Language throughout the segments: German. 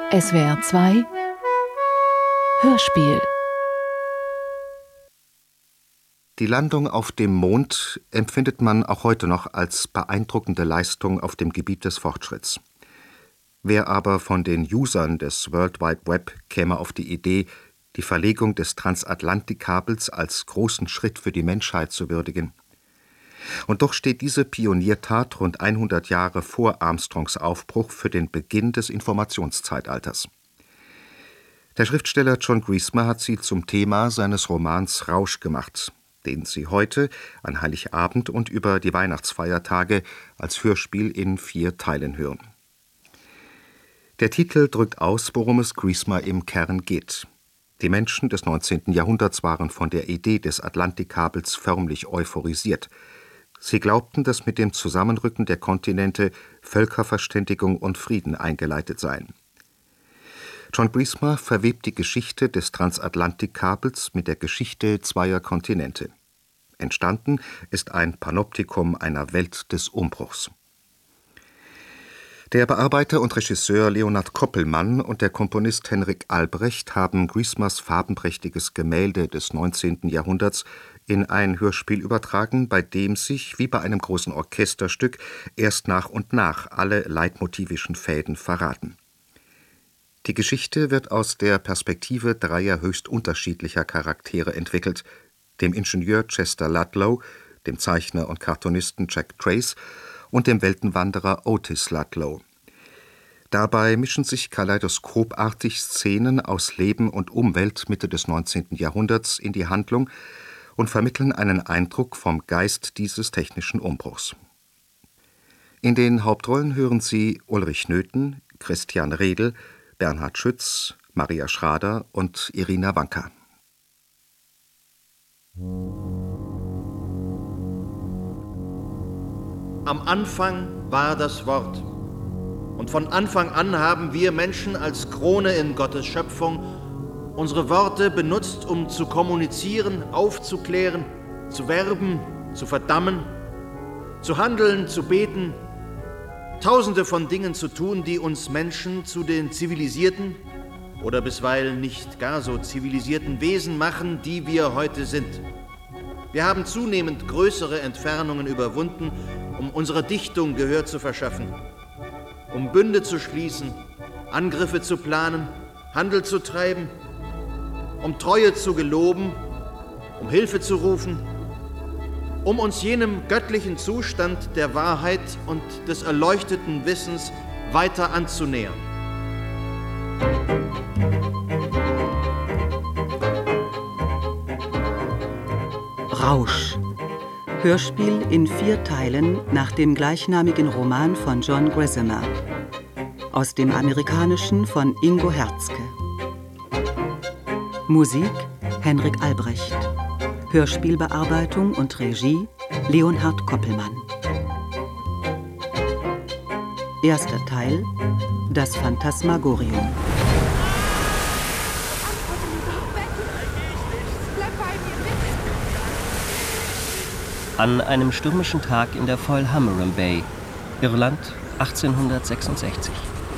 SWR 2 Hörspiel. Die Landung auf dem Mond empfindet man auch heute noch als beeindruckende Leistung auf dem Gebiet des Fortschritts. Wer aber von den Usern des World Wide Web käme auf die Idee, die Verlegung des Transatlantikkabels als großen Schritt für die Menschheit zu würdigen? Und doch steht diese Pioniertat rund 100 Jahre vor Armstrongs Aufbruch für den Beginn des Informationszeitalters. Der Schriftsteller John Grießmer hat sie zum Thema seines Romans Rausch gemacht, den Sie heute an Heiligabend und über die Weihnachtsfeiertage als Hörspiel in 4 Teilen hören. Der Titel drückt aus, worum es Grießmer im Kern geht. Die Menschen des 19. Jahrhunderts waren von der Idee des Atlantikkabels förmlich euphorisiert. Sie glaubten, dass mit dem Zusammenrücken der Kontinente Völkerverständigung und Frieden eingeleitet seien. John Grießmer verwebt die Geschichte des Transatlantikkabels mit der Geschichte zweier Kontinente. Entstanden ist ein Panoptikum einer Welt des Umbruchs. Der Bearbeiter und Regisseur Leonhard Koppelmann und der Komponist Henrik Albrecht haben Grießmers farbenprächtiges Gemälde des 19. Jahrhunderts in ein Hörspiel übertragen, bei dem sich, wie bei einem großen Orchesterstück, erst nach und nach alle leitmotivischen Fäden verraten. Die Geschichte wird aus der Perspektive 3 höchst unterschiedlicher Charaktere entwickelt, dem Ingenieur Chester Ludlow, dem Zeichner und Cartoonisten Jack Trace und dem Weltenwanderer Otis Ludlow. Dabei mischen sich kaleidoskopartig Szenen aus Leben und Umwelt Mitte des 19. Jahrhunderts in die Handlung und vermitteln einen Eindruck vom Geist dieses technischen Umbruchs. In den Hauptrollen hören Sie Ulrich Nöthen, Christian Redl, Bernhard Schütz, Maria Schrader und Irina Wanka. Am Anfang war das Wort. Und von Anfang an haben wir Menschen als Krone in Gottes Schöpfung unsere Worte benutzt, um zu kommunizieren, aufzuklären, zu werben, zu verdammen, zu handeln, zu beten, Tausende von Dingen zu tun, die uns Menschen zu den zivilisierten oder bisweilen nicht gar so zivilisierten Wesen machen, die wir heute sind. Wir haben zunehmend größere Entfernungen überwunden, um unserer Dichtung Gehör zu verschaffen, um Bünde zu schließen, Angriffe zu planen, Handel zu treiben, um Treue zu geloben, um Hilfe zu rufen, um uns jenem göttlichen Zustand der Wahrheit und des erleuchteten Wissens weiter anzunähern. Rausch. Hörspiel in 4 Teilen nach dem gleichnamigen Roman von John Grießmer. Aus dem Amerikanischen von Ingo Herzke. Musik Henrik Albrecht. Hörspielbearbeitung und Regie Leonhard Koppelmann. Erster Teil: Das Phantasmagorium. An einem stürmischen Tag in der Foilhammerum Bay, Irland, 1866.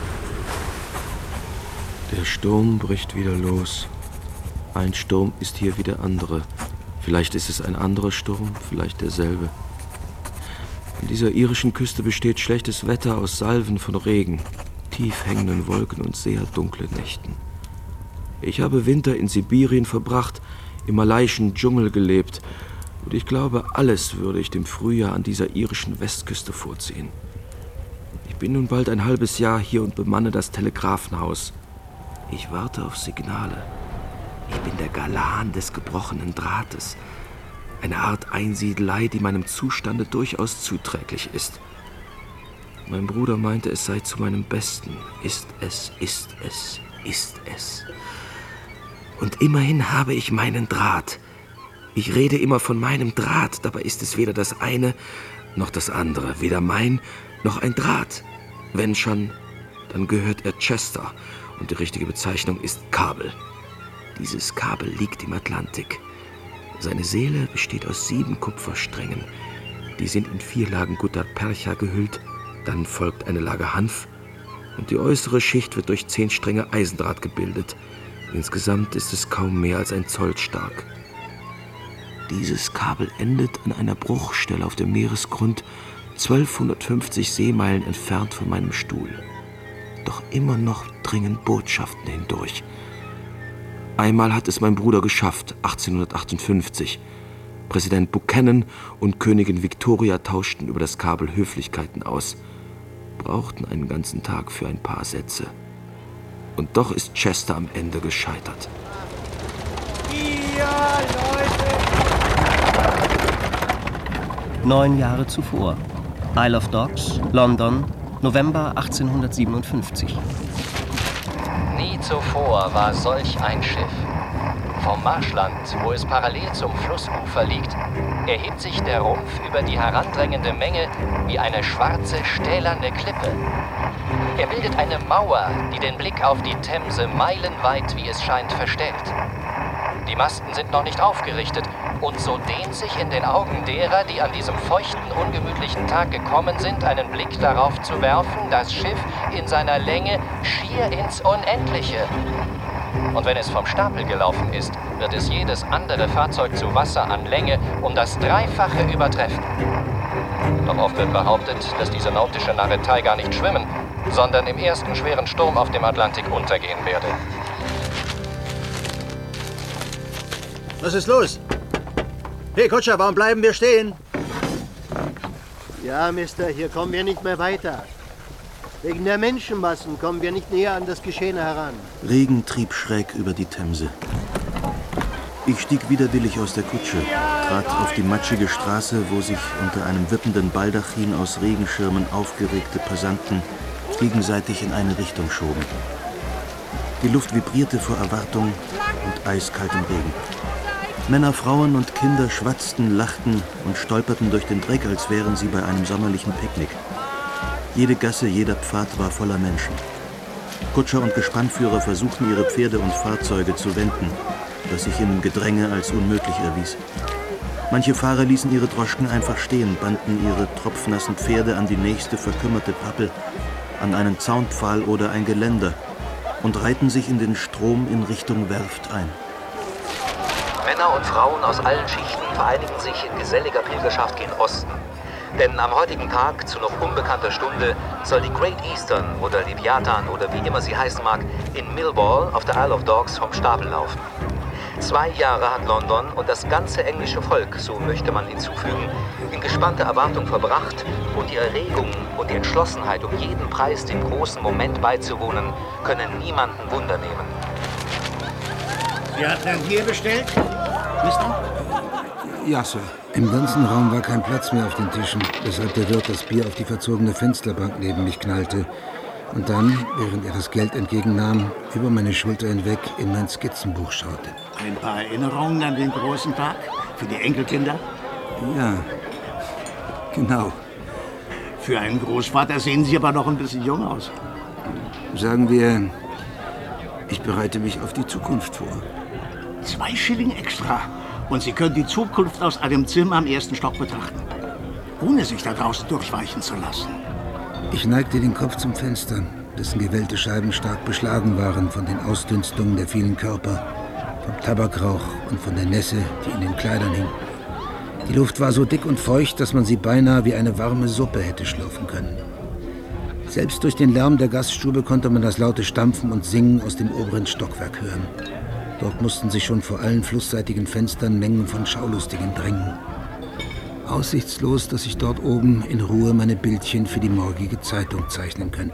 Der Sturm bricht wieder los. Ein Sturm ist hier wie der andere. Vielleicht ist es ein anderer Sturm, vielleicht derselbe. An dieser irischen Küste besteht schlechtes Wetter aus Salven von Regen, tief hängenden Wolken und sehr dunklen Nächten. Ich habe Winter in Sibirien verbracht, im malaiischen Dschungel gelebt, und ich glaube, alles würde ich dem Frühjahr an dieser irischen Westküste vorziehen. Ich bin nun bald ein halbes Jahr hier und bemanne das Telegrafenhaus. Ich warte auf Signale. Ich bin der Galan des gebrochenen Drahtes. Eine Art Einsiedelei, die meinem Zustande durchaus zuträglich ist. Mein Bruder meinte, es sei zu meinem Besten. Ist es, ist es, ist es. Und immerhin habe ich meinen Draht. Ich rede immer von meinem Draht, dabei ist es weder das eine noch das andere. Weder mein noch ein Draht. Wenn schon, dann gehört er Chester und die richtige Bezeichnung ist Kabel. Dieses Kabel liegt im Atlantik. Seine Seele besteht aus 7 Kupfersträngen. Die sind in 4 Lagen Gutta Percha gehüllt. Dann folgt eine Lage Hanf und die äußere Schicht wird durch 10 Stränge Eisendraht gebildet. Insgesamt ist es kaum mehr als ein Zoll stark. Dieses Kabel endet an einer Bruchstelle auf dem Meeresgrund, 1250 Seemeilen entfernt von meinem Stuhl. Doch immer noch dringen Botschaften hindurch. Einmal hat es mein Bruder geschafft, 1858. Präsident Buchanan und Königin Victoria tauschten über das Kabel Höflichkeiten aus, brauchten einen ganzen Tag für ein paar Sätze. Und doch ist Chester am Ende gescheitert. Ja, Leute! 9 Jahre zuvor. Isle of Dogs, London, November 1857. Nie zuvor war solch ein Schiff. Vom Marschland, wo es parallel zum Flussufer liegt, erhebt sich der Rumpf über die herandrängende Menge wie eine schwarze, stählerne Klippe. Er bildet eine Mauer, die den Blick auf die Themse meilenweit, wie es scheint, verstellt. Die Masten sind noch nicht aufgerichtet und so dehnt sich in den Augen derer, die an diesem feuchten, ungemütlichen Tag gekommen sind, einen Blick darauf zu werfen, das Schiff in seiner Länge schier ins Unendliche. Und wenn es vom Stapel gelaufen ist, wird es jedes andere Fahrzeug zu Wasser an Länge um das Dreifache übertreffen. Doch oft wird behauptet, dass diese nautische Narretei gar nicht schwimmen, sondern im ersten schweren Sturm auf dem Atlantik untergehen werde. Was ist los? Hey, Kutscher, warum bleiben wir stehen? Ja, Mister, hier kommen wir nicht mehr weiter. Wegen der Menschenmassen kommen wir nicht näher an das Geschehene heran. Regen trieb schräg über die Themse. Ich stieg widerwillig aus der Kutsche, trat auf die matschige Straße, wo sich unter einem wippenden Baldachin aus Regenschirmen aufgeregte Passanten gegenseitig in eine Richtung schoben. Die Luft vibrierte vor Erwartung und eiskaltem Regen. Männer, Frauen und Kinder schwatzten, lachten und stolperten durch den Dreck, als wären sie bei einem sommerlichen Picknick. Jede Gasse, jeder Pfad war voller Menschen. Kutscher und Gespannführer versuchten, ihre Pferde und Fahrzeuge zu wenden, das sich im Gedränge als unmöglich erwies. Manche Fahrer ließen ihre Droschken einfach stehen, banden ihre tropfnassen Pferde an die nächste verkümmerte Pappel, an einen Zaunpfahl oder ein Geländer und reihten sich in den Strom in Richtung Werft ein. Männer und Frauen aus allen Schichten vereinigen sich in geselliger Pilgerschaft gen Osten. Denn am heutigen Tag, zu noch unbekannter Stunde, soll die Great Eastern oder Leviathan oder wie immer sie heißen mag, in Millwall auf der Isle of Dogs vom Stapel laufen. 2 Jahre hat London und das ganze englische Volk, so möchte man hinzufügen, in gespannter Erwartung verbracht und die Erregung und die Entschlossenheit, um jeden Preis dem großen Moment beizuwohnen, können niemanden Wunder nehmen. Sie hatten ein Bier bestellt, Mister? Ja, Sir. Im ganzen Raum war kein Platz mehr auf den Tischen, weshalb der Wirt das Bier auf die verzogene Fensterbank neben mich knallte und dann, während er das Geld entgegennahm, über meine Schulter hinweg in mein Skizzenbuch schaute. Ein paar Erinnerungen an den großen Tag? Für die Enkelkinder? Ja, genau. Für einen Großvater sehen Sie aber noch ein bisschen jung aus. Sagen wir, ich bereite mich auf die Zukunft vor. 2 Schilling extra. Und Sie können die Zukunft aus einem Zimmer am 1. Stock betrachten. Ohne sich da draußen durchweichen zu lassen. Ich neigte den Kopf zum Fenster, dessen gewellte Scheiben stark beschlagen waren von den Ausdünstungen der vielen Körper, vom Tabakrauch und von der Nässe, die in den Kleidern hing. Die Luft war so dick und feucht, dass man sie beinahe wie eine warme Suppe hätte schlürfen können. Selbst durch den Lärm der Gaststube konnte man das laute Stampfen und Singen aus dem oberen Stockwerk hören. Dort mussten sich schon vor allen flussseitigen Fenstern Mengen von Schaulustigen drängen. Aussichtslos, dass ich dort oben in Ruhe meine Bildchen für die morgige Zeitung zeichnen könnte.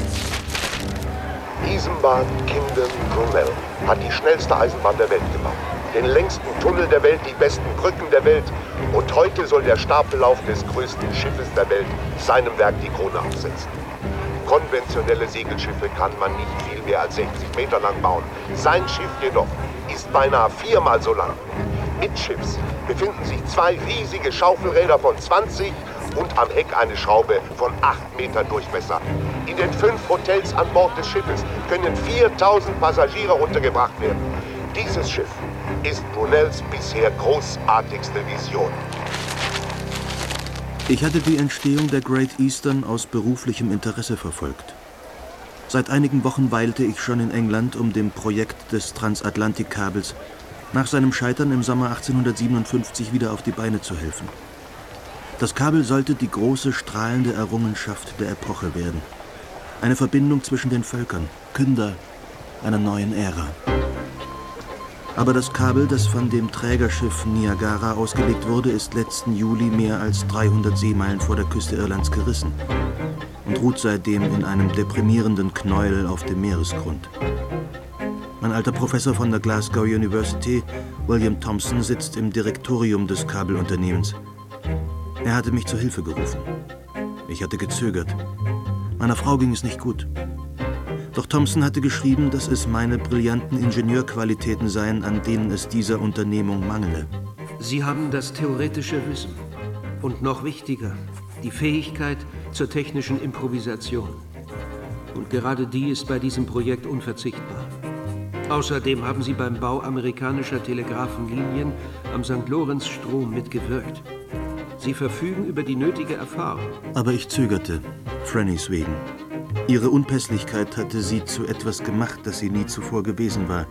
Eisenbahn Kingdom Brunel hat die schnellste Eisenbahn der Welt gebaut. Den längsten Tunnel der Welt, die besten Brücken der Welt. Und heute soll der Stapellauf des größten Schiffes der Welt seinem Werk die Krone aufsetzen. Konventionelle Segelschiffe kann man nicht viel mehr als 60 Meter lang bauen. Sein Schiff jedoch ist beinahe 4-mal so lang. Mittschiffs befinden sich 2 riesige Schaufelräder von 20 und am Heck eine Schraube von 8 Metern Durchmesser. In den 5 Hotels an Bord des Schiffes können 4000 Passagiere untergebracht werden. Dieses Schiff ist Brunels bisher großartigste Vision. Ich hatte die Entstehung der Great Eastern aus beruflichem Interesse verfolgt. Seit einigen Wochen weilte ich schon in England, um dem Projekt des Transatlantikkabels nach seinem Scheitern im Sommer 1857 wieder auf die Beine zu helfen. Das Kabel sollte die große, strahlende Errungenschaft der Epoche werden. Eine Verbindung zwischen den Völkern, Künder einer neuen Ära. Aber das Kabel, das von dem Trägerschiff Niagara ausgelegt wurde, ist letzten Juli mehr als 300 Seemeilen vor der Küste Irlands gerissen und ruht seitdem in einem deprimierenden Knäuel auf dem Meeresgrund. Mein alter Professor von der Glasgow University, William Thompson, sitzt im Direktorium des Kabelunternehmens. Er hatte mich zur Hilfe gerufen. Ich hatte gezögert. Meiner Frau ging es nicht gut. Doch Thompson hatte geschrieben, dass es meine brillanten Ingenieurqualitäten seien, an denen es dieser Unternehmung mangele. Sie haben das theoretische Wissen und noch wichtiger, die Fähigkeit zur technischen Improvisation. Und gerade die ist bei diesem Projekt unverzichtbar. Außerdem haben Sie beim Bau amerikanischer Telegrafenlinien am St. Lorenz-Strom mitgewirkt. Sie verfügen über die nötige Erfahrung. Aber ich zögerte, Frannys wegen. Ihre Unpässlichkeit hatte sie zu etwas gemacht, das sie nie zuvor gewesen war.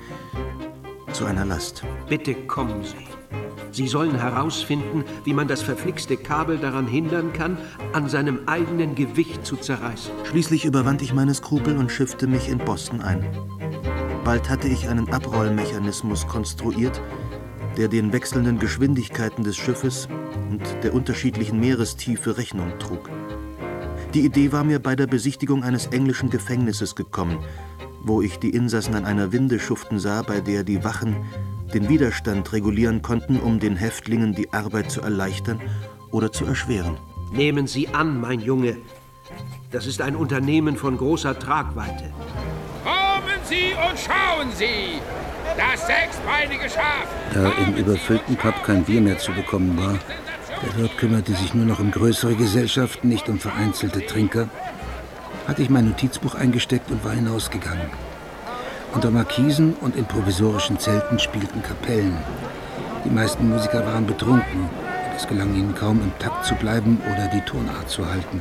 Zu einer Last. Bitte kommen Sie. Sie sollen herausfinden, wie man das verflixte Kabel daran hindern kann, an seinem eigenen Gewicht zu zerreißen. Schließlich überwand ich meine Skrupel und schiffte mich in Boston ein. Bald hatte ich einen Abrollmechanismus konstruiert, der den wechselnden Geschwindigkeiten des Schiffes und der unterschiedlichen Meerestiefe Rechnung trug. Die Idee war mir bei der Besichtigung eines englischen Gefängnisses gekommen, wo ich die Insassen an einer Winde schuften sah, bei der die Wachen den Widerstand regulieren konnten, um den Häftlingen die Arbeit zu erleichtern oder zu erschweren. Nehmen Sie an, mein Junge. Das ist ein Unternehmen von großer Tragweite. Kommen Sie und schauen Sie! Das sechsbeinige Schaf! Da im überfüllten Pub kein Bier mehr zu bekommen war, der Wirt kümmerte sich nur noch um größere Gesellschaften, nicht um vereinzelte Trinker, hatte ich mein Notizbuch eingesteckt und war hinausgegangen. Unter Markisen und in provisorischen Zelten spielten Kapellen. Die meisten Musiker waren betrunken und es gelang ihnen kaum, im Takt zu bleiben oder die Tonart zu halten.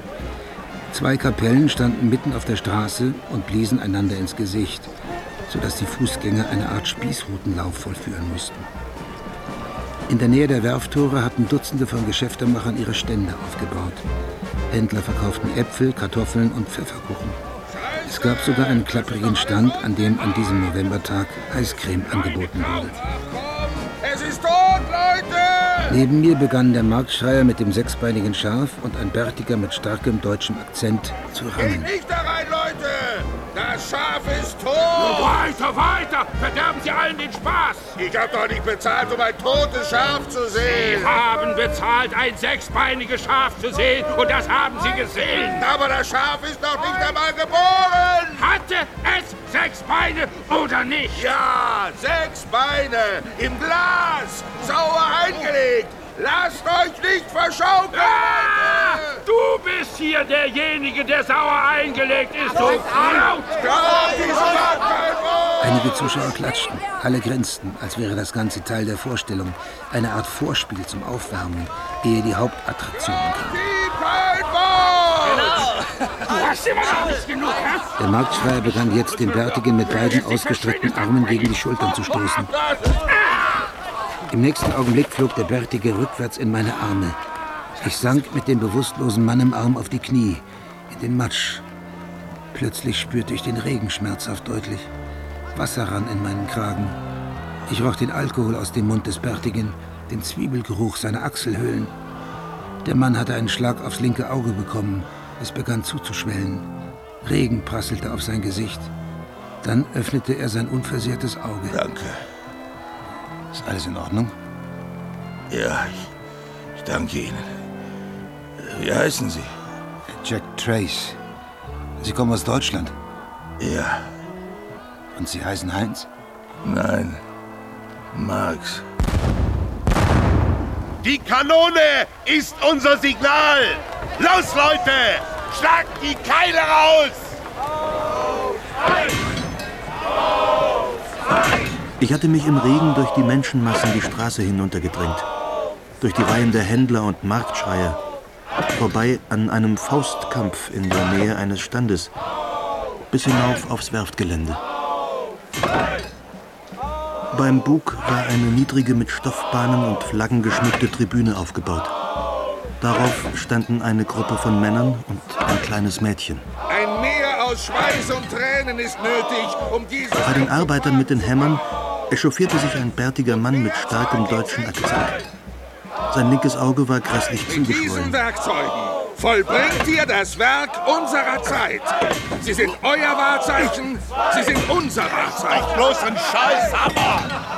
2 Kapellen standen mitten auf der Straße und bliesen einander ins Gesicht, sodass die Fußgänger eine Art Spießrutenlauf vollführen mussten. In der Nähe der Werftore hatten Dutzende von Geschäftemachern ihre Stände aufgebaut. Händler verkauften Äpfel, Kartoffeln und Pfefferkuchen. Es gab sogar einen klapprigen Stand, an dem an diesem Novembertag Eiscreme angeboten wurde. Es ist tot, Leute! Neben mir begann der Marktschreier mit dem sechsbeinigen Schaf und ein Bärtiger mit starkem deutschem Akzent zu rammen. Geht nicht da rein, Leute! Das Schaf ist tot! Weiter, weiter! Verderben Sie allen den Spaß! Ich hab doch nicht bezahlt, um ein totes Schaf zu sehen! Sie haben bezahlt, ein sechsbeiniges Schaf zu sehen, und das haben Sie gesehen! Aber das Schaf ist noch nicht einmal geboren! Hatte es 6 Beine oder nicht? Ja, 6 Beine! Im Glas! Sauer eingelegt! Lasst euch nicht verschaukeln! Ah, du bist hier derjenige, der sauer eingelegt ist, du Laut! Einige Zuschauer klatschten, alle grinsten, als wäre das Ganze Teil der Vorstellung, eine Art Vorspiel zum Aufwärmen, ehe die Hauptattraktion kam. Du hast immer noch nicht genug, hä? Der Marktschreier begann jetzt, den Bärtigen mit beiden ausgestreckten Armen gegen die Schultern zu stoßen. Im nächsten Augenblick flog der Bärtige rückwärts in meine Arme. Ich sank mit dem bewusstlosen Mann im Arm auf die Knie, in den Matsch. Plötzlich spürte ich den Regen schmerzhaft deutlich. Wasser rann in meinen Kragen. Ich roch den Alkohol aus dem Mund des Bärtigen, den Zwiebelgeruch seiner Achselhöhlen. Der Mann hatte einen Schlag aufs linke Auge bekommen. Es begann zuzuschwellen. Regen prasselte auf sein Gesicht. Dann öffnete er sein unversehrtes Auge. Danke. Ist alles in Ordnung? Ja, ich danke Ihnen. Wie heißen Sie? Jack Trace. Sie kommen aus Deutschland? Ja. Und Sie heißen Heinz? Nein, Marx. Die Kanone ist unser Signal! Los, Leute! Schlagt die Keile raus! Ich hatte mich im Regen durch die Menschenmassen die Straße hinuntergedrängt. Durch die Reihen der Händler und Marktschreier. Vorbei an einem Faustkampf in der Nähe eines Standes. bis hinauf aufs Werftgelände. Beim Bug war eine niedrige mit Stoffbahnen und Flaggen geschmückte Tribüne aufgebaut. Darauf standen eine Gruppe von Männern und ein kleines Mädchen. Ein Meer aus Schweiß und Tränen ist nötig, um dieses... Bei den Arbeitern mit den Hämmern echauffierte sich ein bärtiger Mann mit starkem deutschen Akzent. Sein linkes Auge war grässlich Mit diesen zugeschwollen. Werkzeugen vollbringt ihr das Werk unserer Zeit. Sie sind euer Wahrzeichen, sie sind unser Wahrzeichen. Doch bloß ein Scheißhammer!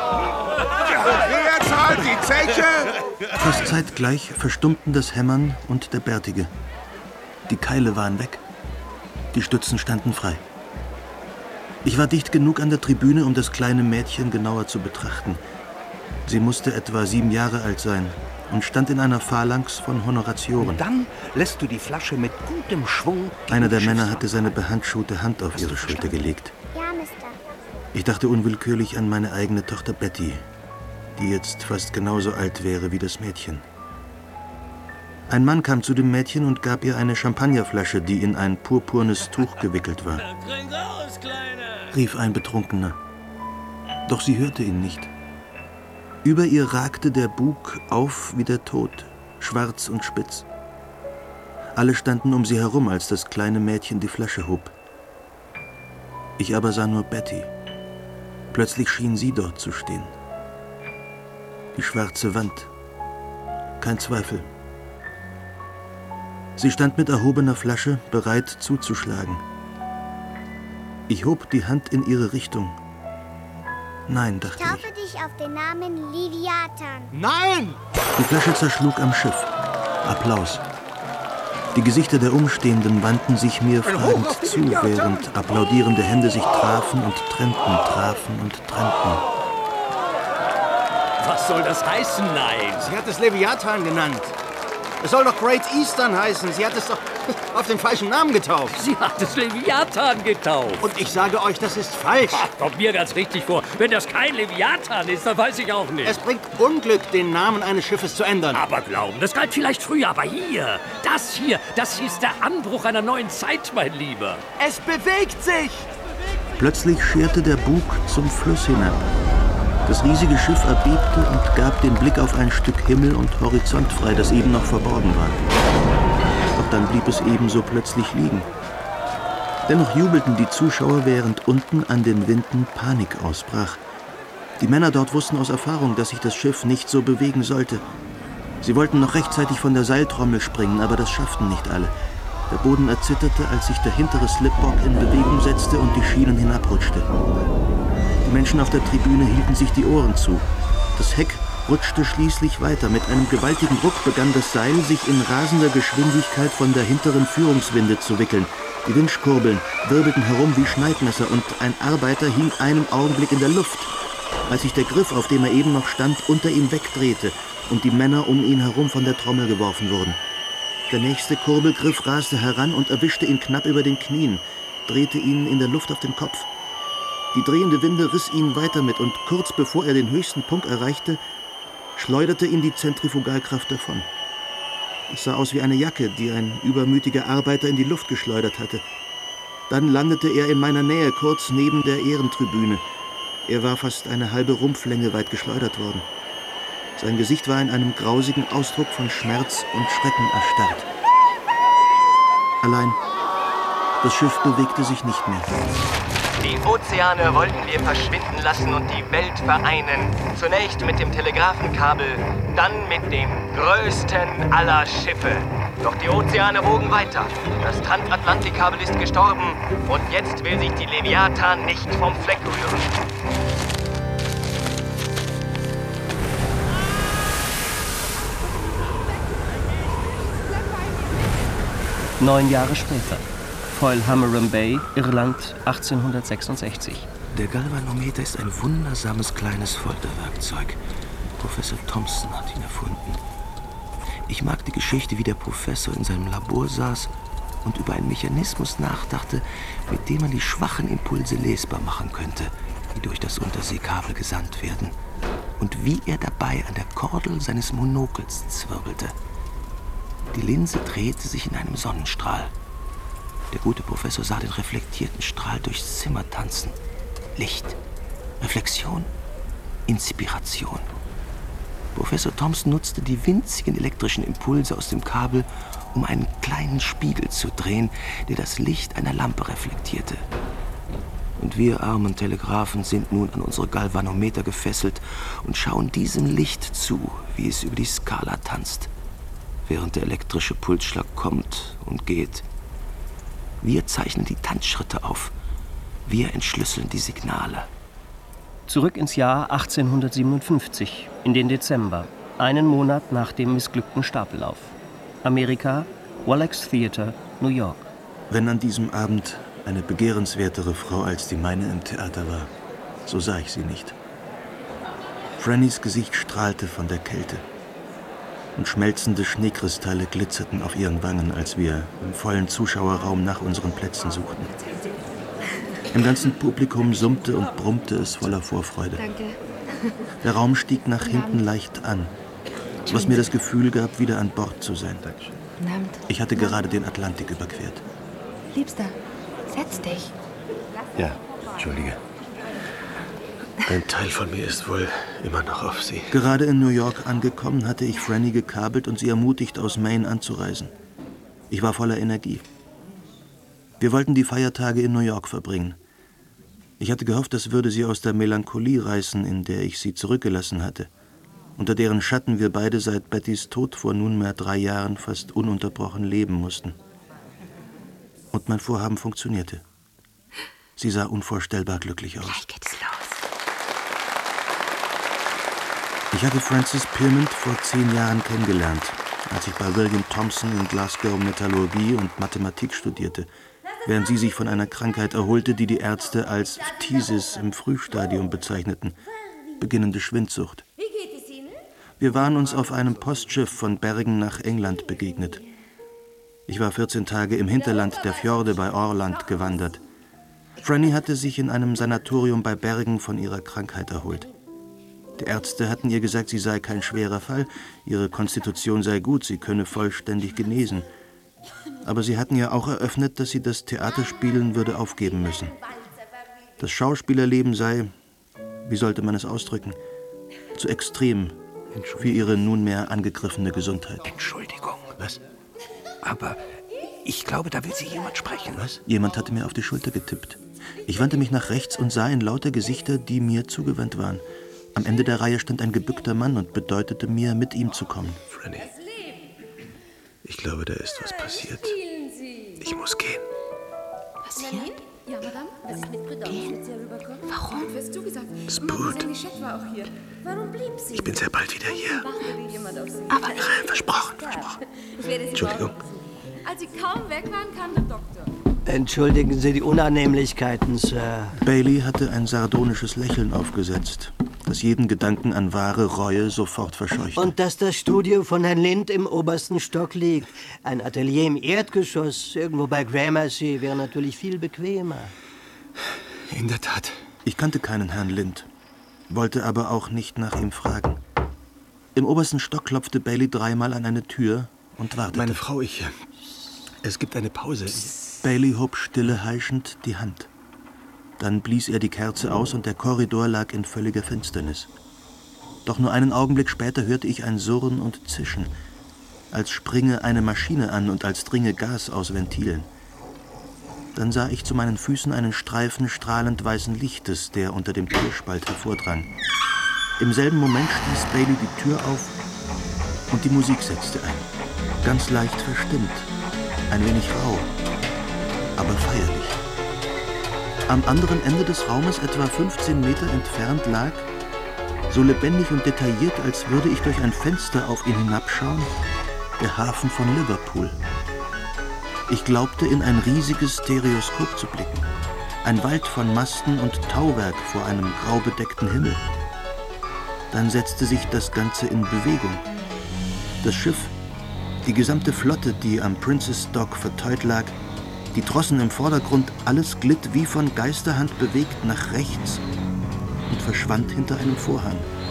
Wer zahlt die Zeche? Fast zeitgleich verstummten das Hämmern und der Bärtige. Die Keile waren weg. Die Stützen standen frei. Ich war dicht genug an der Tribüne, um das kleine Mädchen genauer zu betrachten. Sie musste etwa 7 Jahre alt sein und stand in einer Phalanx von Honoratioren. Und dann lässt du die Flasche mit gutem Schwung... Einer der Männer hatte seine behandschuhte Hand auf ihre Schulter gelegt. Ja, Mister. Ich dachte unwillkürlich an meine eigene Tochter Betty, die jetzt fast genauso alt wäre wie das Mädchen. Ein Mann kam zu dem Mädchen und gab ihr eine Champagnerflasche, die in ein purpurnes Tuch gewickelt war. Rief ein Betrunkener. Doch sie hörte ihn nicht. Über ihr ragte der Bug auf wie der Tod, schwarz und spitz. Alle standen um sie herum, als das kleine Mädchen die Flasche hob. Ich aber sah nur Betty. Plötzlich schien sie dort zu stehen. Die schwarze Wand. Kein Zweifel. Sie stand mit erhobener Flasche, bereit zuzuschlagen. Ich hob die Hand in ihre Richtung. Nein, dachte ich. Taufe dich auf den Namen Leviathan. Nein! Die Flasche zerschlug am Schiff. Applaus. Die Gesichter der Umstehenden wandten sich mir fragend zu, während applaudierende Hände sich trafen und trennten, trafen und trennten. Was soll das heißen, nein? Sie hat es Leviathan genannt. Es soll doch Great Eastern heißen. Sie hat es doch auf den falschen Namen getauft. Sie hat es Leviathan getauft. Und ich sage euch, das ist falsch. Ach, kommt mir ganz richtig vor. Wenn das kein Leviathan ist, dann weiß ich auch nicht. Es bringt Unglück, den Namen eines Schiffes zu ändern. Aber glauben, das galt vielleicht früher, aber hier, das ist der Anbruch einer neuen Zeit, mein Lieber. Es bewegt sich! Plötzlich scherte der Bug zum Fluss hinab. Das riesige Schiff erbebte und gab den Blick auf ein Stück Himmel und Horizont frei, das eben noch verborgen war. Doch dann blieb es ebenso plötzlich liegen. Dennoch jubelten die Zuschauer, während unten an den Winden Panik ausbrach. Die Männer dort wussten aus Erfahrung, dass sich das Schiff nicht so bewegen sollte. Sie wollten noch rechtzeitig von der Seiltrommel springen, aber das schafften nicht alle. Der Boden erzitterte, als sich der hintere Slipbock in Bewegung setzte und die Schienen hinabrutschte. Die Menschen auf der Tribüne hielten sich die Ohren zu. Das Heck rutschte schließlich weiter. Mit einem gewaltigen Ruck begann das Seil, sich in rasender Geschwindigkeit von der hinteren Führungswinde zu wickeln. Die Winschkurbeln wirbelten herum wie Schneidmesser und ein Arbeiter hing einen Augenblick in der Luft, als sich der Griff, auf dem er eben noch stand, unter ihm wegdrehte und die Männer um ihn herum von der Trommel geworfen wurden. Der nächste Kurbelgriff raste heran und erwischte ihn knapp über den Knien, drehte ihn in der Luft auf den Kopf. Die drehende Winde riss ihn weiter mit und kurz bevor er den höchsten Punkt erreichte, schleuderte ihn die Zentrifugalkraft davon. Es sah aus wie eine Jacke, die ein übermütiger Arbeiter in die Luft geschleudert hatte. Dann landete er in meiner Nähe, kurz neben der Ehrentribüne. Er war fast eine halbe Rumpflänge weit geschleudert worden. Sein Gesicht war in einem grausigen Ausdruck von Schmerz und Schrecken erstarrt. Allein, das Schiff bewegte sich nicht mehr. Die Ozeane wollten wir verschwinden lassen und die Welt vereinen. Zunächst mit dem Telegrafenkabel, dann mit dem größten aller Schiffe. Doch die Ozeane wogen weiter. Das Transatlantikkabel ist gestorben und jetzt will sich die Leviathan nicht vom Fleck rühren. Neun Jahre später. Foilhammerum Bay, Irland, 1866. Der Galvanometer ist ein wundersames kleines Folterwerkzeug. Professor Thompson hat ihn erfunden. Ich mag die Geschichte, wie der Professor in seinem Labor saß und über einen Mechanismus nachdachte, mit dem man die schwachen Impulse lesbar machen könnte, die durch das Unterseekabel gesandt werden. Und wie er dabei an der Kordel seines Monokels zwirbelte. Die Linse drehte sich in einem Sonnenstrahl. Der gute Professor sah den reflektierten Strahl durchs Zimmer tanzen. Licht, Reflexion, Inspiration. Professor Thomson nutzte die winzigen elektrischen Impulse aus dem Kabel, um einen kleinen Spiegel zu drehen, der das Licht einer Lampe reflektierte. Und wir armen Telegraphen sind nun an unsere Galvanometer gefesselt und schauen diesem Licht zu, wie es über die Skala tanzt, während der elektrische Pulsschlag kommt und geht. Wir zeichnen die Tanzschritte auf. Wir entschlüsseln die Signale. Zurück ins Jahr 1857, in den Dezember, einen Monat nach dem missglückten Stapellauf. Amerika, Wallack's Theater, New York. Wenn an diesem Abend eine begehrenswertere Frau als die meine im Theater war, so sah ich sie nicht. Frannys Gesicht strahlte von der Kälte und schmelzende Schneekristalle glitzerten auf ihren Wangen, als wir im vollen Zuschauerraum nach unseren Plätzen suchten. Im ganzen Publikum summte und brummte es voller Vorfreude. Danke. Der Raum stieg nach hinten leicht an, was mir das Gefühl gab, wieder an Bord zu sein. Ich hatte gerade den Atlantik überquert. Liebster, setz dich. Ja, entschuldige. Ein Teil von mir ist wohl immer noch auf Sie. Gerade in New York angekommen, hatte ich Franny gekabelt und sie ermutigt, aus Maine anzureisen. Ich war voller Energie. Wir wollten die Feiertage in New York verbringen. Ich hatte gehofft, das würde sie aus der Melancholie reißen, in der ich sie zurückgelassen hatte, unter deren Schatten wir beide seit Bettys Tod vor nunmehr 3 Jahren fast ununterbrochen leben mussten. Und mein Vorhaben funktionierte. Sie sah unvorstellbar glücklich aus. Gleich geht's los. Ich hatte Frances Pyrmont vor 10 Jahren kennengelernt, als ich bei William Thomson in Glasgow Metallurgie und Mathematik studierte, während sie sich von einer Krankheit erholte, die die Ärzte als Phthisis im Frühstadium bezeichneten, beginnende Schwindsucht. Wir waren uns auf einem Postschiff von Bergen nach England begegnet. Ich war 14 Tage im Hinterland der Fjorde bei Orland gewandert. Franny hatte sich in einem Sanatorium bei Bergen von ihrer Krankheit erholt. Die Ärzte hatten ihr gesagt, sie sei kein schwerer Fall, ihre Konstitution sei gut, sie könne vollständig genesen. Aber sie hatten ihr auch eröffnet, dass sie das Theaterspielen würde aufgeben müssen. Das Schauspielerleben sei, wie sollte man es ausdrücken, zu extrem für ihre nunmehr angegriffene Gesundheit. Entschuldigung. Was? Aber ich glaube, da will Sie jemand sprechen. Was? Jemand hatte mir auf die Schulter getippt. Ich wandte mich nach rechts und sah in lauter Gesichter, die mir zugewandt waren. Am Ende der Reihe stand ein gebückter Mann und bedeutete mir, mit ihm zu kommen. Franny, ich glaube, da ist was passiert. Ich muss gehen. Passiert? Ja, Madame. Was ist mit Britta? Gehen? Ist sie herübergekommen? Warum? Wirst du gesagt? Sput. War auch hier. Warum blieb sie? Ich bin sehr bald wieder hier. Wartete jemand auf sie? Aber ich... Nein, versprochen. Ich werde sie Entschuldigung. morgen. Als sie kaum weg waren, kam der Doktor. Entschuldigen Sie die Unannehmlichkeiten, Sir. Bailey hatte ein sardonisches Lächeln aufgesetzt, das jeden Gedanken an wahre Reue sofort verscheuchte. Und dass das Studio von Herrn Lind im obersten Stock liegt. Ein Atelier im Erdgeschoss, irgendwo bei Gramercy, wäre natürlich viel bequemer. In der Tat. Ich kannte keinen Herrn Lind, wollte aber auch nicht nach ihm fragen. Im obersten Stock klopfte Bailey 3-mal an eine Tür und wartete. Meine Frau, es gibt eine Pause. Bailey hob stille heischend die Hand. Dann blies er die Kerze aus und der Korridor lag in völliger Finsternis. Doch nur einen Augenblick später hörte ich ein Surren und Zischen, als springe eine Maschine an und als dringe Gas aus Ventilen. Dann sah ich zu meinen Füßen einen Streifen strahlend weißen Lichtes, der unter dem Türspalt hervordrang. Im selben Moment stieß Bailey die Tür auf und die Musik setzte ein. Ganz leicht verstimmt, ein wenig rau, aber feierlich. Am anderen Ende des Raumes, etwa 15 Meter entfernt, lag, so lebendig und detailliert, als würde ich durch ein Fenster auf ihn hinabschauen, der Hafen von Liverpool. Ich glaubte, in ein riesiges Stereoskop zu blicken. Ein Wald von Masten und Tauwerk vor einem grau bedeckten Himmel. Dann setzte sich das Ganze in Bewegung. Das Schiff, die gesamte Flotte, die am Princess Dock verteut lag, die Trossen im Vordergrund, alles glitt wie von Geisterhand bewegt nach rechts und verschwand hinter einem Vorhang.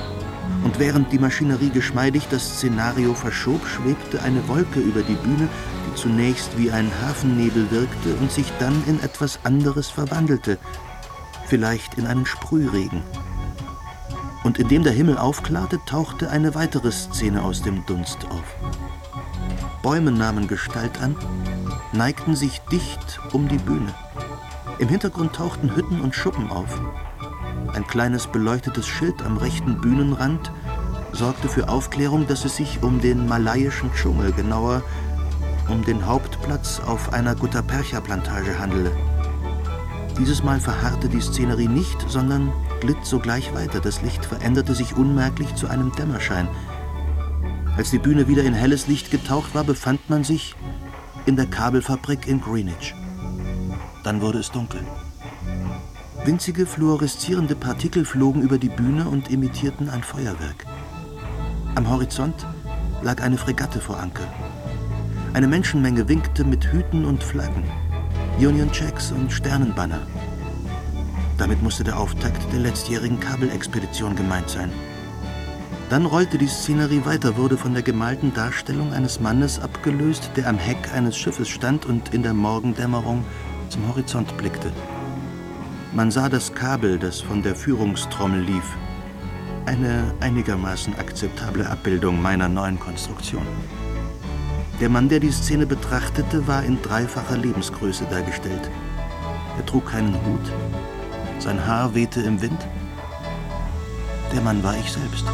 Und während die Maschinerie geschmeidig das Szenario verschob, schwebte eine Wolke über die Bühne, die zunächst wie ein Hafennebel wirkte und sich dann in etwas anderes verwandelte, vielleicht in einen Sprühregen. Und indem der Himmel aufklarte, tauchte eine weitere Szene aus dem Dunst auf. Bäume nahmen Gestalt an, neigten sich dicht um die Bühne. Im Hintergrund tauchten Hütten und Schuppen auf. Ein kleines beleuchtetes Schild am rechten Bühnenrand sorgte für Aufklärung, dass es sich um den malaiischen Dschungel, genauer um den Hauptplatz auf einer Gutta-Percha-Plantage handele. Dieses Mal verharrte die Szenerie nicht, sondern glitt sogleich weiter. Das Licht veränderte sich unmerklich zu einem Dämmerschein. Als die Bühne wieder in helles Licht getaucht war, befand man sich in der Kabelfabrik in Greenwich. Dann wurde es dunkel. Winzige fluoreszierende Partikel flogen über die Bühne und imitierten ein Feuerwerk. Am Horizont lag eine Fregatte vor Anker. Eine Menschenmenge winkte mit Hüten und Flaggen, Union Jacks und Sternenbanner. Damit musste der Auftakt der letztjährigen Kabelexpedition gemeint sein. Dann rollte die Szenerie weiter, wurde von der gemalten Darstellung eines Mannes abgelöst, der am Heck eines Schiffes stand und in der Morgendämmerung zum Horizont blickte. Man sah das Kabel, das von der Führungstrommel lief. Eine einigermaßen akzeptable Abbildung meiner neuen Konstruktion. Der Mann, der die Szene betrachtete, war in dreifacher Lebensgröße dargestellt. Er trug keinen Hut. Sein Haar wehte im Wind. Der Mann war ich selbst.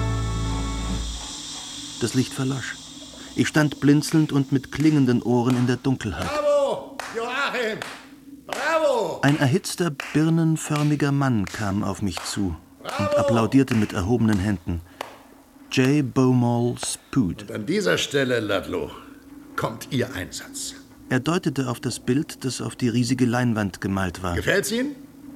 Das Licht verlosch. Ich stand blinzelnd und mit klingenden Ohren in der Dunkelheit. Bravo, Joachim! Bravo! Ein erhitzter, birnenförmiger Mann kam auf mich zu und applaudierte mit erhobenen Händen. J. Beaumont Spood. Und an dieser Stelle, Ludlow, kommt Ihr Einsatz. Er deutete auf das Bild, das auf die riesige Leinwand gemalt war. Gefällt's Ihnen?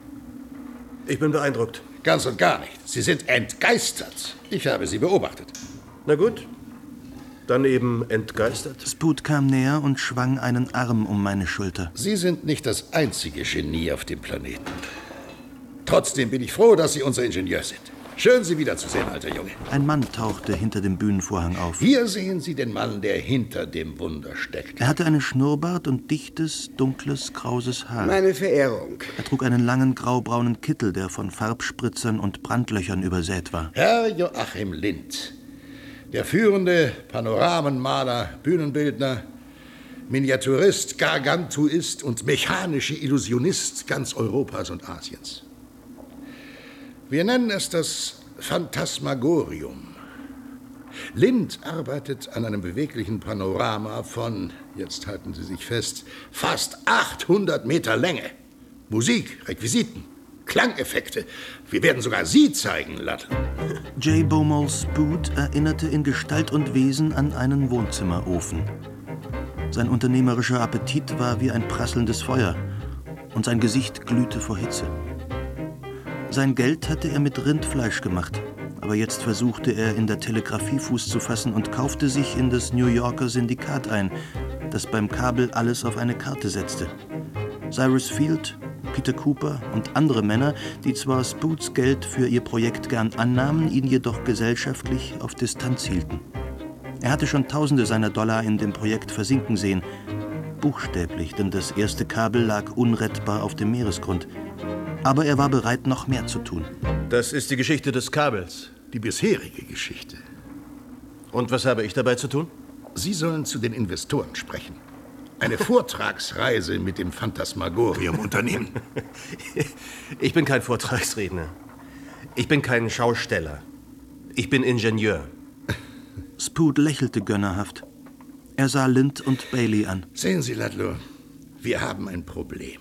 Ich bin beeindruckt. Ganz und gar nicht. Sie sind entgeistert. Ich habe Sie beobachtet. Na gut, dann eben entgeistert. Spood kam näher und schwang einen Arm um meine Schulter. Sie sind nicht das einzige Genie auf dem Planeten. Trotzdem bin ich froh, dass Sie unser Ingenieur sind. Schön, Sie wiederzusehen, alter Junge. Ein Mann tauchte hinter dem Bühnenvorhang auf. Hier sehen Sie den Mann, der hinter dem Wunder steckt. Er hatte einen Schnurrbart und dichtes, dunkles, krauses Haar. Meine Verehrung. Er trug einen langen, graubraunen Kittel, der von Farbspritzern und Brandlöchern übersät war. Herr Joachim Lind, der führende Panoramenmaler, Bühnenbildner, Miniaturist, Gargantuist und mechanische Illusionist ganz Europas und Asiens. Wir nennen es das Phantasmagorium. Lind arbeitet an einem beweglichen Panorama von, jetzt halten Sie sich fest, fast 800 Meter Länge. Musik, Requisiten, Klangeffekte. Wir werden sogar Sie zeigen, Ludlow. J. Beaumont Spood erinnerte in Gestalt und Wesen an einen Wohnzimmerofen. Sein unternehmerischer Appetit war wie ein prasselndes Feuer und sein Gesicht glühte vor Hitze. Sein Geld hatte er mit Rindfleisch gemacht, aber jetzt versuchte er, in der Telegrafie Fuß zu fassen und kaufte sich in das New Yorker Syndikat ein, das beim Kabel alles auf eine Karte setzte. Cyrus Field, Peter Cooper und andere Männer, die zwar Spoods Geld für ihr Projekt gern annahmen, ihn jedoch gesellschaftlich auf Distanz hielten. Er hatte schon Tausende seiner Dollar in dem Projekt versinken sehen. Buchstäblich, denn das erste Kabel lag unrettbar auf dem Meeresgrund. Aber er war bereit, noch mehr zu tun. Das ist die Geschichte des Kabels. Die bisherige Geschichte. Und was habe ich dabei zu tun? Sie sollen zu den Investoren sprechen. Eine Vortragsreise mit dem Phantasmagorium unternehmen. Ich bin kein Vortragsredner. Ich bin kein Schausteller. Ich bin Ingenieur. Spood lächelte gönnerhaft. Er sah Lind und Bailey an. Sehen Sie, Ludlow, wir haben ein Problem.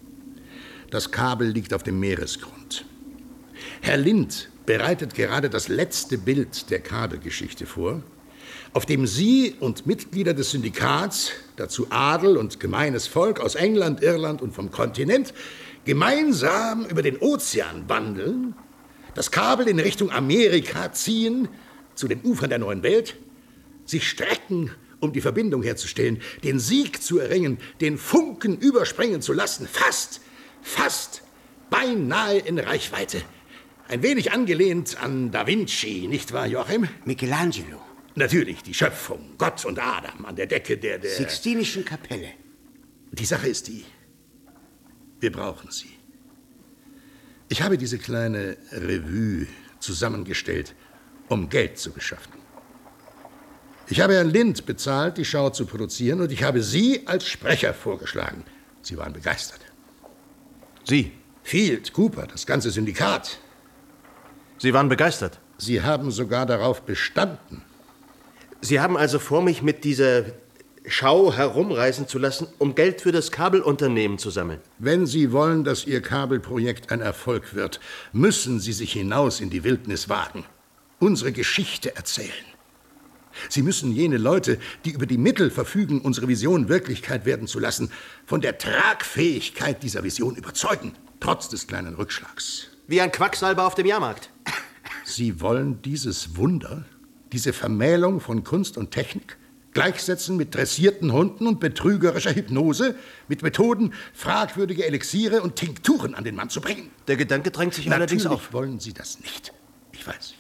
Das Kabel liegt auf dem Meeresgrund. Herr Lind bereitet gerade das letzte Bild der Kabelgeschichte vor, auf dem Sie und Mitglieder des Syndikats, dazu Adel und gemeines Volk aus England, Irland und vom Kontinent, gemeinsam über den Ozean wandeln, das Kabel in Richtung Amerika ziehen, zu den Ufern der neuen Welt, sich strecken, um die Verbindung herzustellen, den Sieg zu erringen, den Funken überspringen zu lassen, fast beinahe in Reichweite. Ein wenig angelehnt an Da Vinci, nicht wahr, Joachim? Michelangelo. Natürlich, die Schöpfung, Gott und Adam an der Decke der Sixtinischen Kapelle. Die Sache ist die, wir brauchen sie. Ich habe diese kleine Revue zusammengestellt, um Geld zu beschaffen. Ich habe Herrn Lind bezahlt, die Schau zu produzieren, und ich habe Sie als Sprecher vorgeschlagen. Sie waren begeistert. Sie? Field, Cooper, das ganze Syndikat. Sie waren begeistert? Sie haben sogar darauf bestanden. Sie haben also vor, mich mit dieser Schau herumreisen zu lassen, um Geld für das Kabelunternehmen zu sammeln? Wenn Sie wollen, dass Ihr Kabelprojekt ein Erfolg wird, müssen Sie sich hinaus in die Wildnis wagen, unsere Geschichte erzählen. Sie müssen jene Leute, die über die Mittel verfügen, unsere Vision Wirklichkeit werden zu lassen, von der Tragfähigkeit dieser Vision überzeugen, trotz des kleinen Rückschlags. Wie ein Quacksalber auf dem Jahrmarkt. Sie wollen dieses Wunder, diese Vermählung von Kunst und Technik, gleichsetzen mit dressierten Hunden und betrügerischer Hypnose, mit Methoden, fragwürdige Elixiere und Tinkturen an den Mann zu bringen. Der Gedanke drängt sich allerdings auf. Natürlich wollen Sie das nicht. Ich weiß.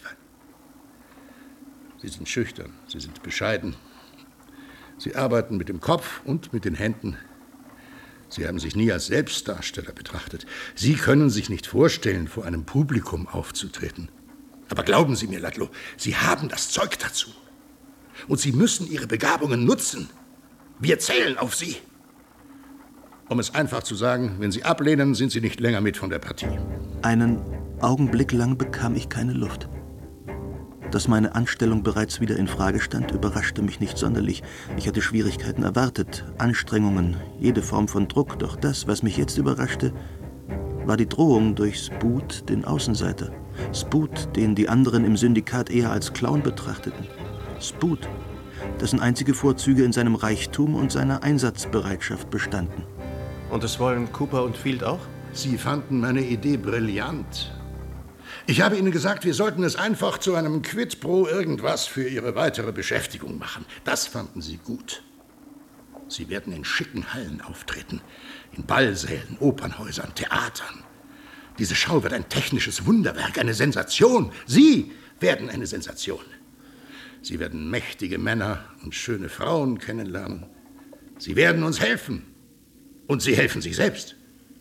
Sie sind schüchtern, Sie sind bescheiden. Sie arbeiten mit dem Kopf und mit den Händen. Sie haben sich nie als Selbstdarsteller betrachtet. Sie können sich nicht vorstellen, vor einem Publikum aufzutreten. Aber glauben Sie mir, Ludlow, Sie haben das Zeug dazu. Und Sie müssen Ihre Begabungen nutzen. Wir zählen auf Sie. Um es einfach zu sagen, wenn Sie ablehnen, sind Sie nicht länger mit von der Partie. Einen Augenblick lang bekam ich keine Luft. Dass meine Anstellung bereits wieder in Frage stand, überraschte mich nicht sonderlich. Ich hatte Schwierigkeiten erwartet, Anstrengungen, jede Form von Druck. Doch das, was mich jetzt überraschte, war die Drohung durch Spud, den Außenseiter. Spud, den die anderen im Syndikat eher als Clown betrachteten. Spud, dessen einzige Vorzüge in seinem Reichtum und seiner Einsatzbereitschaft bestanden. Und das wollen Cooper und Field auch? Sie fanden meine Idee brillant. Ich habe Ihnen gesagt, wir sollten es einfach zu einem Quid pro irgendwas für Ihre weitere Beschäftigung machen. Das fanden Sie gut. Sie werden in schicken Hallen auftreten, in Ballsälen, Opernhäusern, Theatern. Diese Schau wird ein technisches Wunderwerk, eine Sensation. Sie werden eine Sensation. Sie werden mächtige Männer und schöne Frauen kennenlernen. Sie werden uns helfen. Und Sie helfen sich selbst.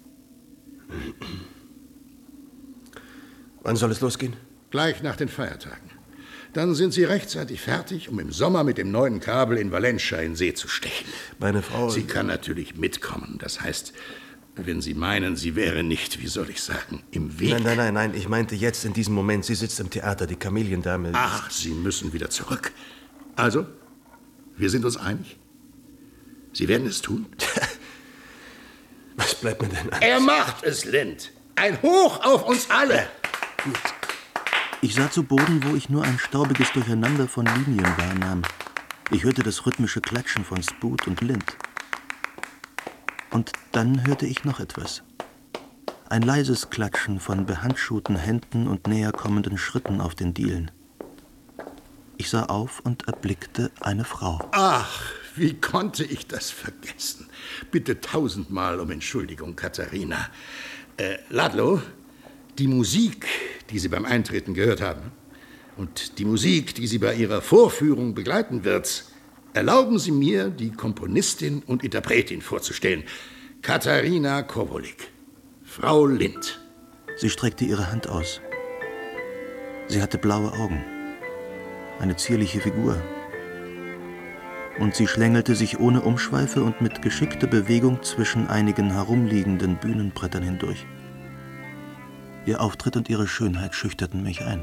Wann soll es losgehen? Gleich nach den Feiertagen. Dann sind Sie rechtzeitig fertig, um im Sommer mit dem neuen Kabel in Valencia in See zu stechen. Meine Frau... Sie kann natürlich mitkommen. Das heißt, wenn Sie meinen, sie wäre nicht, wie soll ich sagen, im Weg. Nein. Ich meinte jetzt in diesem Moment. Sie sitzt im Theater, die Kameliendame. Ach, Sie müssen wieder zurück. Also, wir sind uns einig? Sie werden es tun? Was bleibt mir denn an? Er macht es, Lind. Ein Hoch auf uns alle. Ich sah zu Boden, wo ich nur ein staubiges Durcheinander von Linien wahrnahm. Ich hörte das rhythmische Klatschen von Spud und Lind. Und dann hörte ich noch etwas. Ein leises Klatschen von behandschuhten Händen und näher kommenden Schritten auf den Dielen. Ich sah auf und erblickte eine Frau. Ach, wie konnte ich das vergessen? Bitte 1000-mal um Entschuldigung, Katharina. Ludlow, die Musik, die Sie beim Eintreten gehört haben, und die Musik, die Sie bei Ihrer Vorführung begleiten wird, erlauben Sie mir, die Komponistin und Interpretin vorzustellen. Katharina Kowolik, Frau Lind. Sie streckte ihre Hand aus. Sie hatte blaue Augen, eine zierliche Figur. Und sie schlängelte sich ohne Umschweife und mit geschickter Bewegung zwischen einigen herumliegenden Bühnenbrettern hindurch. Ihr Auftritt und ihre Schönheit schüchterten mich ein.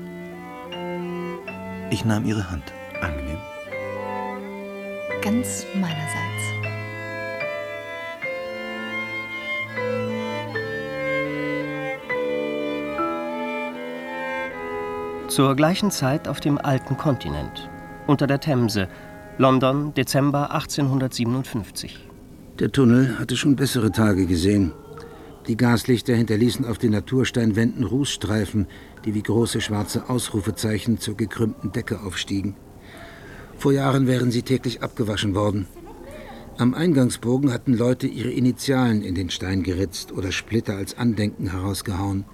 Ich nahm ihre Hand. Angenehm. Ganz meinerseits. Zur gleichen Zeit auf dem alten Kontinent, unter der Themse, London, Dezember 1857. Der Tunnel hatte schon bessere Tage gesehen. Die Gaslichter hinterließen auf den Natursteinwänden Rußstreifen, die wie große schwarze Ausrufezeichen zur gekrümmten Decke aufstiegen. Vor Jahren wären sie täglich abgewaschen worden. Am Eingangsbogen hatten Leute ihre Initialen in den Stein geritzt oder Splitter als Andenken herausgehauen.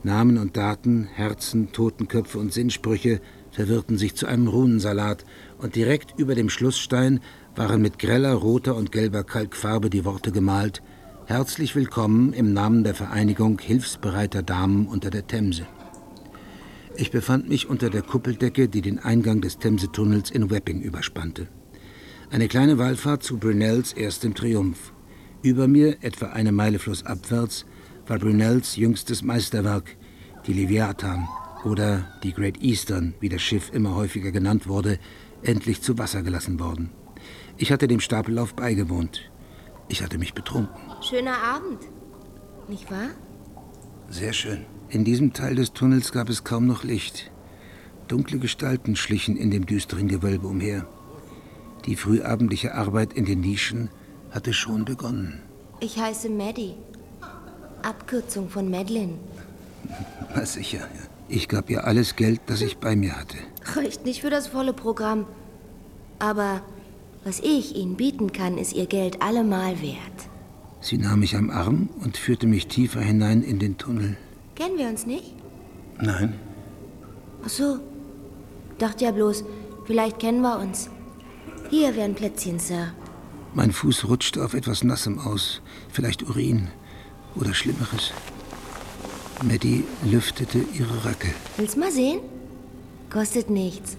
Namen und Daten, Herzen, Totenköpfe und Sinnsprüche verwirrten sich zu einem Runensalat, und direkt über dem Schlussstein waren mit greller roter und gelber Kalkfarbe die Worte gemalt: Herzlich willkommen im Namen der Vereinigung hilfsbereiter Damen unter der Themse. Ich befand mich unter der Kuppeldecke, die den Eingang des Themse-Tunnels in Wapping überspannte. Eine kleine Wallfahrt zu Brunels erstem Triumph. Über mir, etwa eine Meile flussabwärts, war Brunels jüngstes Meisterwerk, die Leviathan oder die Great Eastern, wie das Schiff immer häufiger genannt wurde, endlich zu Wasser gelassen worden. Ich hatte dem Stapellauf beigewohnt. Ich hatte mich betrunken. Schöner Abend, nicht wahr? Sehr schön. In diesem Teil des Tunnels gab es kaum noch Licht. Dunkle Gestalten schlichen in dem düsteren Gewölbe umher. Die frühabendliche Arbeit in den Nischen hatte schon begonnen. Ich heiße Maddie. Abkürzung von Madeline. Na sicher. Ich gab ihr alles Geld, das ich bei mir hatte. Reicht nicht für das volle Programm. Aber was ich Ihnen bieten kann, ist Ihr Geld allemal wert. Sie nahm mich am Arm und führte mich tiefer hinein in den Tunnel. Kennen wir uns nicht? Nein. Ach so. Dachte ja bloß, vielleicht kennen wir uns. Hier wäre ein Plätzchen, Sir. Mein Fuß rutschte auf etwas Nassem aus. Vielleicht Urin oder Schlimmeres. Maddie lüftete ihre Röcke. Willst mal sehen? Kostet nichts.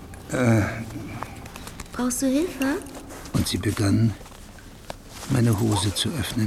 Brauchst du Hilfe? Und sie begann, meine Hose zu öffnen.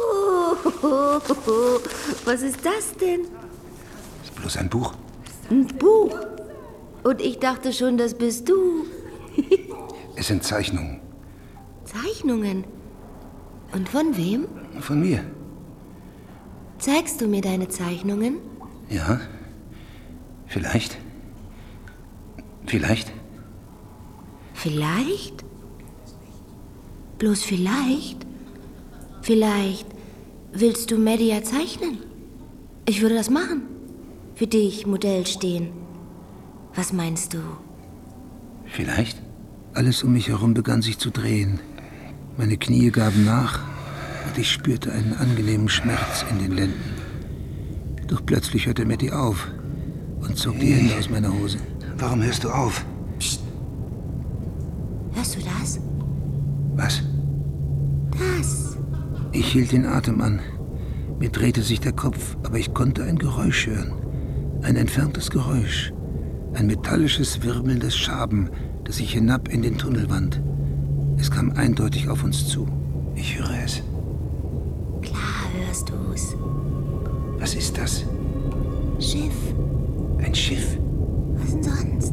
Was ist das denn? Ist bloß ein Buch. Ein Buch? Und ich dachte schon, das bist du. Es sind Zeichnungen. Zeichnungen? Und von wem? Von mir. Zeigst du mir deine Zeichnungen? Ja. Vielleicht. Vielleicht. Vielleicht? Bloß vielleicht? Vielleicht willst du Maddie ja zeichnen? Ich würde das machen. Für dich Modell stehen. Was meinst du? Vielleicht. Alles um mich herum begann sich zu drehen. Meine Knie gaben nach und ich spürte einen angenehmen Schmerz in den Lenden. Doch plötzlich hörte Maddie auf und zog die Hände aus meiner Hose. Warum hörst du auf? Psst. Hörst du das? Was? Das. Ich hielt den Atem an. Mir drehte sich der Kopf, aber ich konnte ein Geräusch hören. Ein entferntes Geräusch. Ein metallisches, wirbelndes Schaben, das sich hinab in den Tunnel wand. Es kam eindeutig auf uns zu. Ich höre es. Klar hörst du's. Was ist das? Schiff. Ein Schiff? Was denn sonst?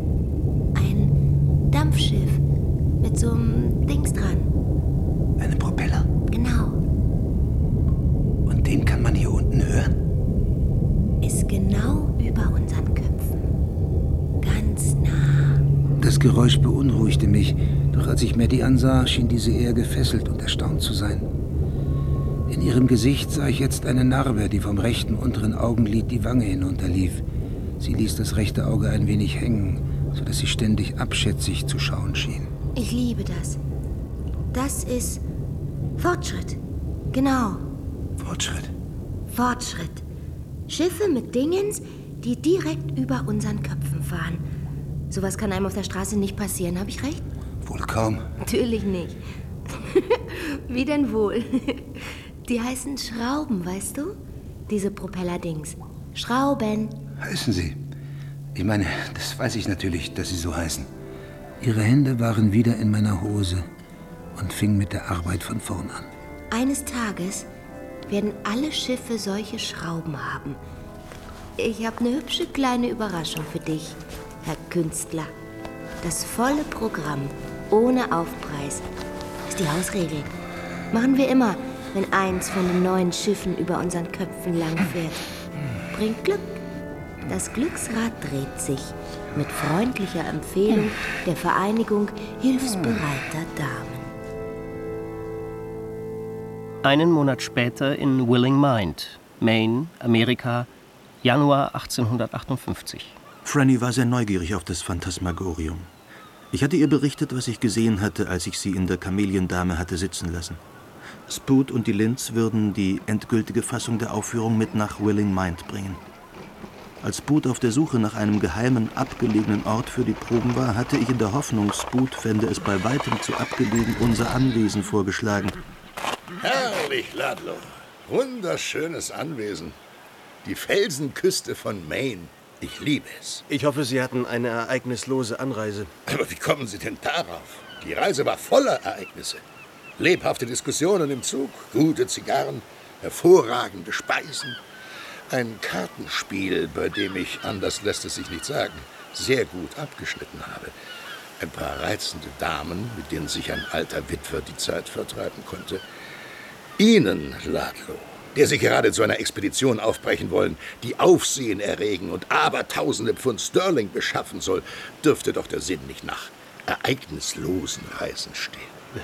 Ein Dampfschiff mit so einem Dings dran. Eine Propeller? Genau. Und den kann man hier unten hören? Ist genau über unseren Köpfen. Ganz nah. Das Geräusch beunruhigte mich, doch als ich Maddie ansah, schien diese eher gefesselt und erstaunt zu sein. In ihrem Gesicht sah ich jetzt eine Narbe, die vom rechten unteren Augenlid die Wange hinunterlief. Sie ließ das rechte Auge ein wenig hängen, sodass sie ständig abschätzig zu schauen schien. Ich liebe das. Das ist Fortschritt. Genau. Fortschritt? Fortschritt. Schiffe mit Dingens, die direkt über unseren Köpfen fahren. Sowas kann einem auf der Straße nicht passieren, habe ich recht? Wohl kaum. Natürlich nicht. Wie denn wohl? Die heißen Schrauben, weißt du? Diese Propellerdings. Schrauben. Heißen sie? Ich meine, das weiß ich natürlich, dass sie so heißen. Ihre Hände waren wieder in meiner Hose und fingen mit der Arbeit von vorn an. Eines Tages werden alle Schiffe solche Schrauben haben. Ich habe eine hübsche kleine Überraschung für dich, Herr Künstler. Das volle Programm, ohne Aufpreis, ist die Hausregel. Machen wir immer, wenn eins von den neuen Schiffen über unseren Köpfen langfährt. Bringt Glück. Das Glücksrad dreht sich mit freundlicher Empfehlung der Vereinigung hilfsbereiter Damen. Einen Monat später in Willing Mind, Maine, Amerika, Januar 1858. Franny war sehr neugierig auf das Phantasmagorium. Ich hatte ihr berichtet, was ich gesehen hatte, als ich sie in der Kameliendame hatte sitzen lassen. Spud und die Linds würden die endgültige Fassung der Aufführung mit nach Willing Mind bringen. Als Spud auf der Suche nach einem geheimen, abgelegenen Ort für die Proben war, hatte ich in der Hoffnung, Spud fände es bei weitem zu abgelegen, unser Anwesen vorgeschlagen. Herrlich, Ludlow. Wunderschönes Anwesen. Die Felsenküste von Maine. Ich liebe es. Ich hoffe, Sie hatten eine ereignislose Anreise. Aber wie kommen Sie denn darauf? Die Reise war voller Ereignisse. Lebhafte Diskussionen im Zug, gute Zigarren, hervorragende Speisen. Ein Kartenspiel, bei dem ich, anders lässt es sich nicht sagen, sehr gut abgeschnitten habe. Ein paar reizende Damen, mit denen sich ein alter Witwer die Zeit vertreiben konnte. Ihnen, Ludlow, der Sie gerade zu einer Expedition aufbrechen wollen, die Aufsehen erregen und abertausende Pfund Sterling beschaffen soll, dürfte doch der Sinn nicht nach ereignislosen Reisen stehen.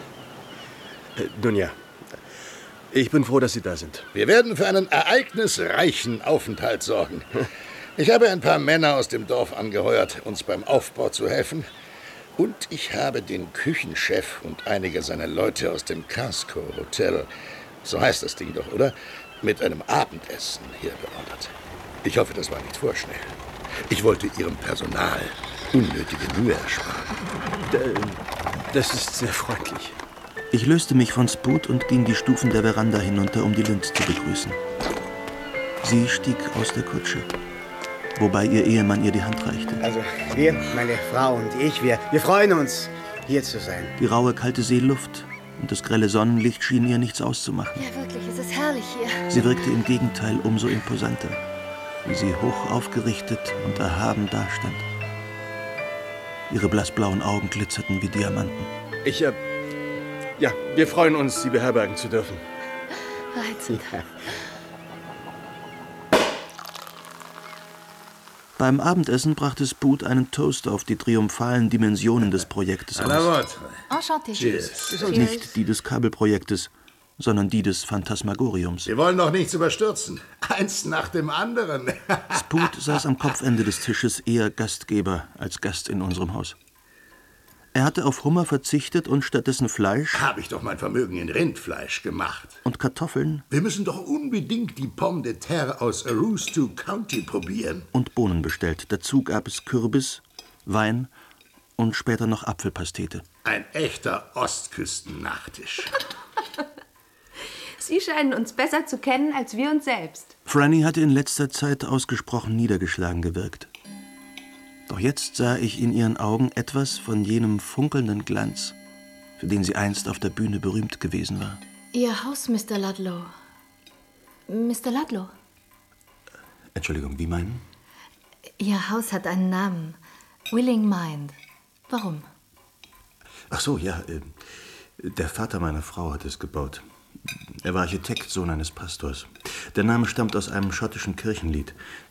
Nun ja, ich bin froh, dass Sie da sind. Wir werden für einen ereignisreichen Aufenthalt sorgen. Ich habe ein paar Männer aus dem Dorf angeheuert, uns beim Aufbau zu helfen. Und ich habe den Küchenchef und einige seiner Leute aus dem Casco Hotel, so heißt das Ding doch, oder? Mit einem Abendessen hier beordert. Ich hoffe, das war nicht vorschnell. Ich wollte Ihrem Personal unnötige Mühe ersparen. Das ist sehr freundlich. Ich löste mich von Spud und ging die Stufen der Veranda hinunter, um die Linds zu begrüßen. Sie stieg aus der Kutsche, wobei ihr Ehemann ihr die Hand reichte. Also wir, meine Frau und ich, wir freuen uns, hier zu sein. Die raue, kalte Seeluft und das grelle Sonnenlicht schien ihr nichts auszumachen. Ja, wirklich, es ist herrlich hier. Sie wirkte im Gegenteil umso imposanter, wie sie hoch aufgerichtet und erhaben dastand. Ihre blassblauen Augen glitzerten wie Diamanten. Ja, wir freuen uns, Sie beherbergen zu dürfen. Reizend. Ja. Beim Abendessen brachte Spud einen Toast auf die triumphalen Dimensionen des Projektes aus. Enchanté. Cheers. Nicht die des Kabelprojektes, sondern die des Phantasmagoriums. Wir wollen doch nichts überstürzen. Eins nach dem anderen. Spud saß am Kopfende des Tisches, eher Gastgeber als Gast in unserem Haus. Er hatte auf Hummer verzichtet und stattdessen Fleisch... Habe ich doch mein Vermögen in Rindfleisch gemacht. Und Kartoffeln... Wir müssen doch unbedingt die Pomme de terre aus Aroostook County probieren. ...und Bohnen bestellt. Dazu gab es Kürbis, Wein und später noch Apfelpastete. Ein echter Ostküsten-Nachtisch. Sie scheinen uns besser zu kennen als wir uns selbst. Franny hatte in letzter Zeit ausgesprochen niedergeschlagen gewirkt. Doch jetzt sah ich in ihren Augen etwas von jenem funkelnden Glanz, für den sie einst auf der Bühne berühmt gewesen war. Ihr Haus, Mr. Ludlow. Mr. Ludlow? Entschuldigung, wie meinen? Ihr Haus hat einen Namen. Willing Mind. Warum? Ach so, ja. Der Vater meiner Frau hat es gebaut. Er war Architekt, Sohn eines Pastors. Der Name stammt aus einem schottischen Kirchenlied.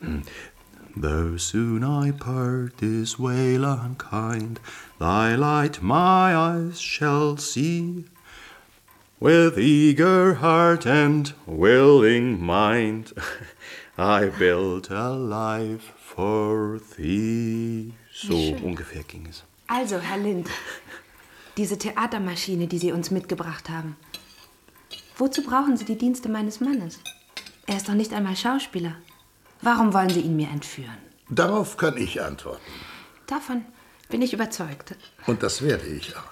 Though soon I part this wail unkind, thy light my eyes shall see. With eager heart and willing mind, I built a life for thee. So ungefähr ging es. Also, Herr Lind, diese Theatermaschine, die Sie uns mitgebracht haben. Wozu brauchen Sie die Dienste meines Mannes? Er ist doch nicht einmal Schauspieler. Warum wollen Sie ihn mir entführen? Darauf kann ich antworten. Davon bin ich überzeugt. Und das werde ich auch.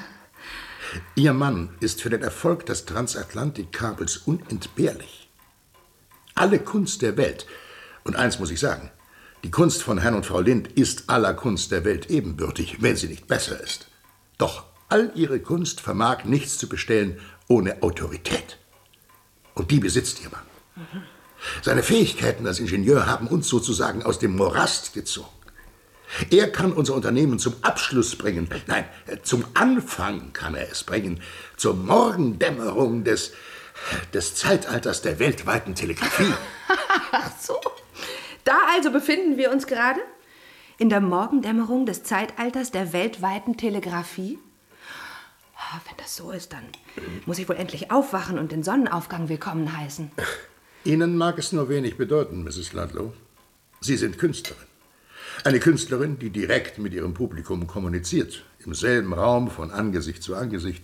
Ihr Mann ist für den Erfolg des Transatlantikkabels unentbehrlich. Alle Kunst der Welt, und eins muss ich sagen, die Kunst von Herrn und Frau Lind ist aller Kunst der Welt ebenbürtig, wenn sie nicht besser ist. Doch all ihre Kunst vermag nichts zu bestellen ohne Autorität. Und die besitzt ihr Mann. Seine Fähigkeiten als Ingenieur haben uns sozusagen aus dem Morast gezogen. Er kann unser Unternehmen zum Abschluss bringen. Nein, zum Anfang kann er es bringen. Zur Morgendämmerung des Zeitalters der weltweiten Telegrafie. Ach so. Da also befinden wir uns gerade? In der Morgendämmerung des Zeitalters der weltweiten Telegrafie? Wenn das so ist, dann muss ich wohl endlich aufwachen und den Sonnenaufgang willkommen heißen. Ihnen mag es nur wenig bedeuten, Mrs. Ludlow. Sie sind Künstlerin. Eine Künstlerin, die direkt mit ihrem Publikum kommuniziert, im selben Raum von Angesicht zu Angesicht,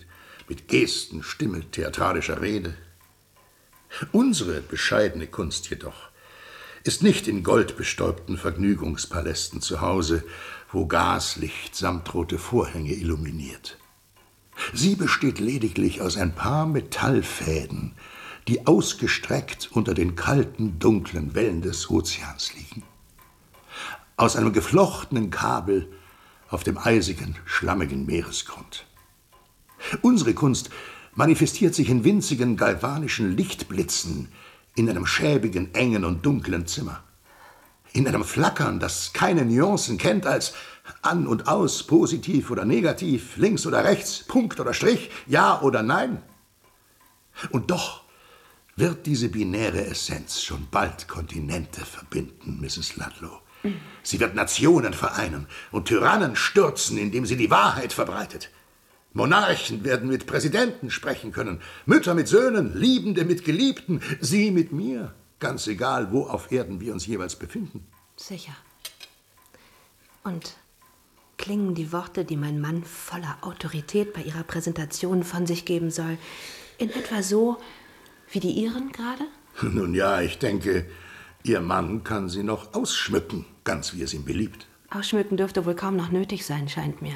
mit Gesten, Stimme, theatralischer Rede. Unsere bescheidene Kunst jedoch ist nicht in goldbestäubten Vergnügungspalästen zu Hause, wo Gaslicht samtrote Vorhänge illuminiert. Sie besteht lediglich aus ein paar Metallfäden, die ausgestreckt unter den kalten, dunklen Wellen des Ozeans liegen. Aus einem geflochtenen Kabel auf dem eisigen, schlammigen Meeresgrund. Unsere Kunst manifestiert sich in winzigen galvanischen Lichtblitzen in einem schäbigen, engen und dunklen Zimmer. In einem Flackern, das keine Nuancen kennt als an und aus, positiv oder negativ, links oder rechts, Punkt oder Strich, ja oder nein. Und doch wird diese binäre Essenz schon bald Kontinente verbinden, Mrs. Ludlow. Sie wird Nationen vereinen und Tyrannen stürzen, indem sie die Wahrheit verbreitet. Monarchen werden mit Präsidenten sprechen können, Mütter mit Söhnen, Liebende mit Geliebten, Sie mit mir, ganz egal, wo auf Erden wir uns jeweils befinden. Sicher. Und klingen die Worte, die mein Mann voller Autorität bei ihrer Präsentation von sich geben soll, in etwa so wie die Ihren gerade? Nun ja, ich denke, Ihr Mann kann sie noch ausschmücken, ganz wie es ihm beliebt. Ausschmücken dürfte wohl kaum noch nötig sein, scheint mir.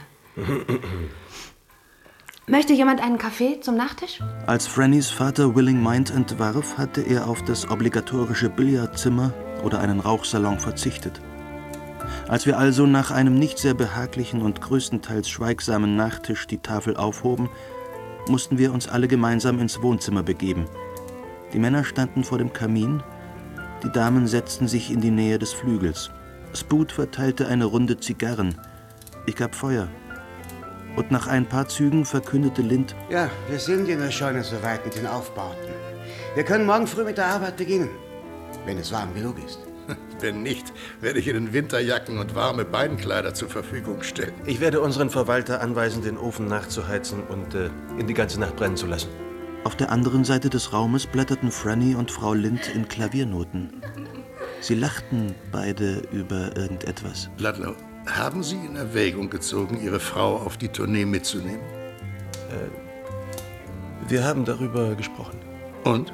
Möchte jemand einen Kaffee zum Nachtisch? Als Frannys Vater Willing Mind entwarf, hatte er auf das obligatorische Billardzimmer oder einen Rauchsalon verzichtet. Als wir also nach einem nicht sehr behaglichen und größtenteils schweigsamen Nachtisch die Tafel aufhoben, mussten wir uns alle gemeinsam ins Wohnzimmer begeben. Die Männer standen vor dem Kamin, die Damen setzten sich in die Nähe des Flügels. Spood verteilte eine Runde Zigarren. Ich gab Feuer. Und nach ein paar Zügen verkündete Lind: Ja, wir sind in der Scheune soweit mit den Aufbauten. Wir können morgen früh mit der Arbeit beginnen, wenn es warm genug ist. Wenn nicht, werde ich Ihnen Winterjacken und warme Beinkleider zur Verfügung stellen. Ich werde unseren Verwalter anweisen, den Ofen nachzuheizen und in die ganze Nacht brennen zu lassen. Auf der anderen Seite des Raumes blätterten Franny und Frau Lind in Klaviernoten. Sie lachten beide über irgendetwas. Ludlow, haben Sie in Erwägung gezogen, Ihre Frau auf die Tournee mitzunehmen? Wir haben darüber gesprochen. Und?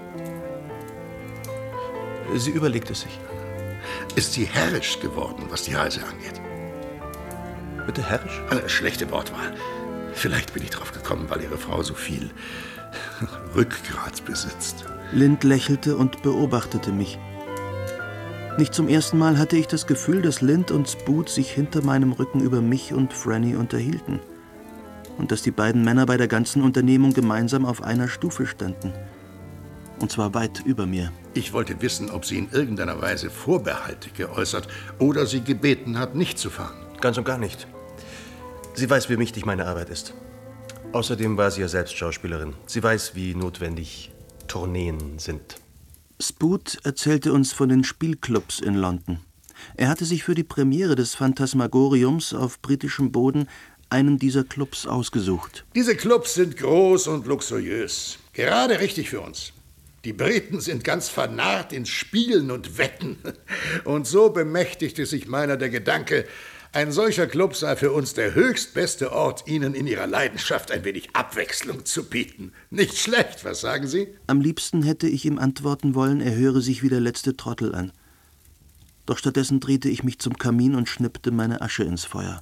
Sie überlegt es sich. Ist sie herrisch geworden, was die Reise angeht? Bitte herrisch? Eine schlechte Wortwahl. Vielleicht bin ich drauf gekommen, weil Ihre Frau so viel Rückgrat besitzt. Lind lächelte und beobachtete mich. Nicht zum ersten Mal hatte ich das Gefühl, dass Lind und Spood sich hinter meinem Rücken über mich und Franny unterhielten. Und dass die beiden Männer bei der ganzen Unternehmung gemeinsam auf einer Stufe standen. Und zwar weit über mir. Ich wollte wissen, ob sie in irgendeiner Weise Vorbehalte geäußert oder sie gebeten hat, nicht zu fahren. Ganz und gar nicht. Sie weiß, wie wichtig meine Arbeit ist. Außerdem war sie ja selbst Schauspielerin. Sie weiß, wie notwendig Tourneen sind. Spood erzählte uns von den Spielclubs in London. Er hatte sich für die Premiere des Phantasmagoriums auf britischem Boden einen dieser Clubs ausgesucht. Diese Clubs sind groß und luxuriös. Gerade richtig für uns. Die Briten sind ganz vernarrt ins Spielen und Wetten. Und so bemächtigte sich meiner der Gedanke, ein solcher Club sei für uns der höchstbeste Ort, Ihnen in Ihrer Leidenschaft ein wenig Abwechslung zu bieten. Nicht schlecht, was sagen Sie? Am liebsten hätte ich ihm antworten wollen, er höre sich wie der letzte Trottel an. Doch stattdessen drehte ich mich zum Kamin und schnippte meine Asche ins Feuer.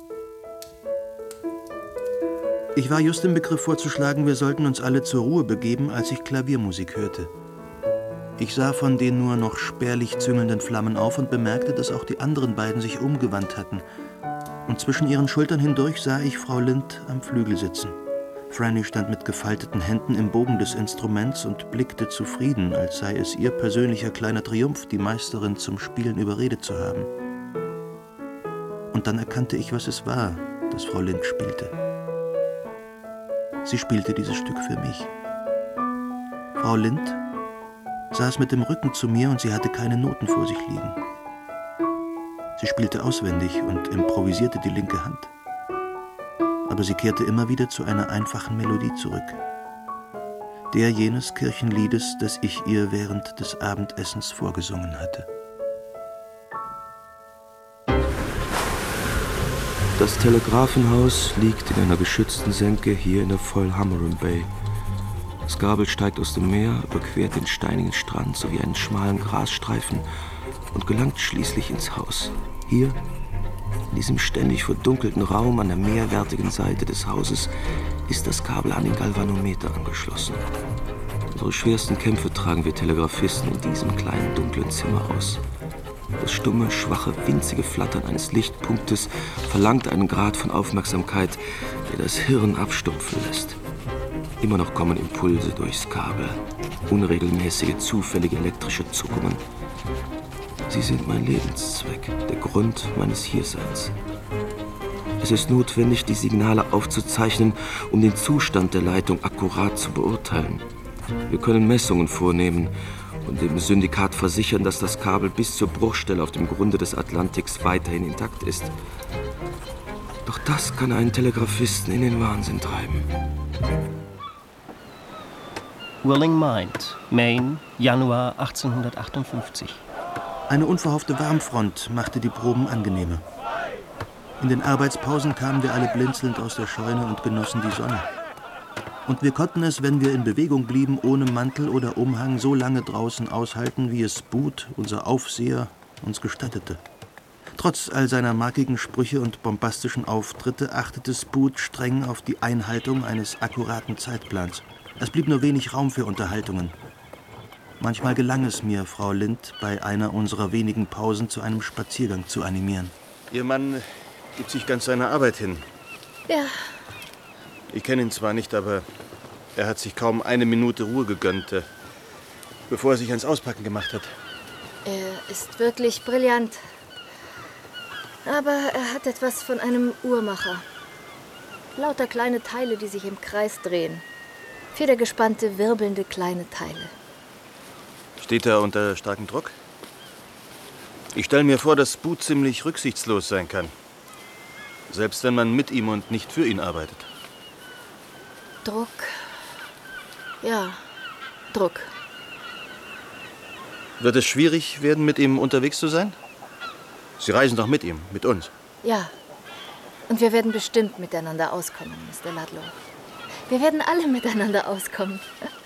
Ich war just im Begriff vorzuschlagen, wir sollten uns alle zur Ruhe begeben, als ich Klaviermusik hörte. Ich sah von den nur noch spärlich züngelnden Flammen auf und bemerkte, dass auch die anderen beiden sich umgewandt hatten. Und zwischen ihren Schultern hindurch sah ich Frau Lind am Flügel sitzen. Franny stand mit gefalteten Händen im Bogen des Instruments und blickte zufrieden, als sei es ihr persönlicher kleiner Triumph, die Meisterin zum Spielen überredet zu haben. Und dann erkannte ich, was es war, das Frau Lind spielte. Sie spielte dieses Stück für mich. Frau Lind saß mit dem Rücken zu mir und sie hatte keine Noten vor sich liegen. Sie spielte auswendig und improvisierte die linke Hand. Aber sie kehrte immer wieder zu einer einfachen Melodie zurück. Der jenes Kirchenliedes, das ich ihr während des Abendessens vorgesungen hatte. Das Telegrafenhaus liegt in einer geschützten Senke hier in der Foilhammerum Bay. Das Kabel steigt aus dem Meer, überquert den steinigen Strand sowie einen schmalen Grasstreifen und gelangt schließlich ins Haus. Hier, in diesem ständig verdunkelten Raum an der meerwärtigen Seite des Hauses, ist das Kabel an den Galvanometer angeschlossen. Unsere schwersten Kämpfe tragen wir Telegrafisten in diesem kleinen, dunklen Zimmer aus. Das stumme, schwache, winzige Flattern eines Lichtpunktes verlangt einen Grad von Aufmerksamkeit, der das Hirn abstumpfen lässt. Immer noch kommen Impulse durchs Kabel, unregelmäßige, zufällige elektrische Zuckungen. Sie sind mein Lebenszweck, der Grund meines Hierseins. Es ist notwendig, die Signale aufzuzeichnen, um den Zustand der Leitung akkurat zu beurteilen. Wir können Messungen vornehmen und dem Syndikat versichern, dass das Kabel bis zur Bruchstelle auf dem Grunde des Atlantiks weiterhin intakt ist. Doch das kann einen Telegrafisten in den Wahnsinn treiben. Willing Mind, Maine, Januar 1858. Eine unverhoffte Warmfront machte die Proben angenehmer. In den Arbeitspausen kamen wir alle blinzelnd aus der Scheune und genossen die Sonne. Und wir konnten es, wenn wir in Bewegung blieben, ohne Mantel oder Umhang so lange draußen aushalten, wie es Boot, unser Aufseher, uns gestattete. Trotz all seiner markigen Sprüche und bombastischen Auftritte achtete Boot streng auf die Einhaltung eines akkuraten Zeitplans. Es blieb nur wenig Raum für Unterhaltungen. Manchmal gelang es mir, Frau Lind bei einer unserer wenigen Pausen zu einem Spaziergang zu animieren. Ihr Mann gibt sich ganz seiner Arbeit hin. Ja. Ich kenne ihn zwar nicht, aber er hat sich kaum eine Minute Ruhe gegönnt, bevor er sich ans Auspacken gemacht hat. Er ist wirklich brillant. Aber er hat etwas von einem Uhrmacher. Lauter kleine Teile, die sich im Kreis drehen. Federgespannte, wirbelnde kleine Teile. Steht er unter starkem Druck? Ich stelle mir vor, dass Boot ziemlich rücksichtslos sein kann. Selbst wenn man mit ihm und nicht für ihn arbeitet. Druck. Ja, Druck. Wird es schwierig werden, mit ihm unterwegs zu sein? Sie reisen doch mit ihm, mit uns. Ja. Und wir werden bestimmt miteinander auskommen, Mr. Ludlow. Wir werden alle miteinander auskommen.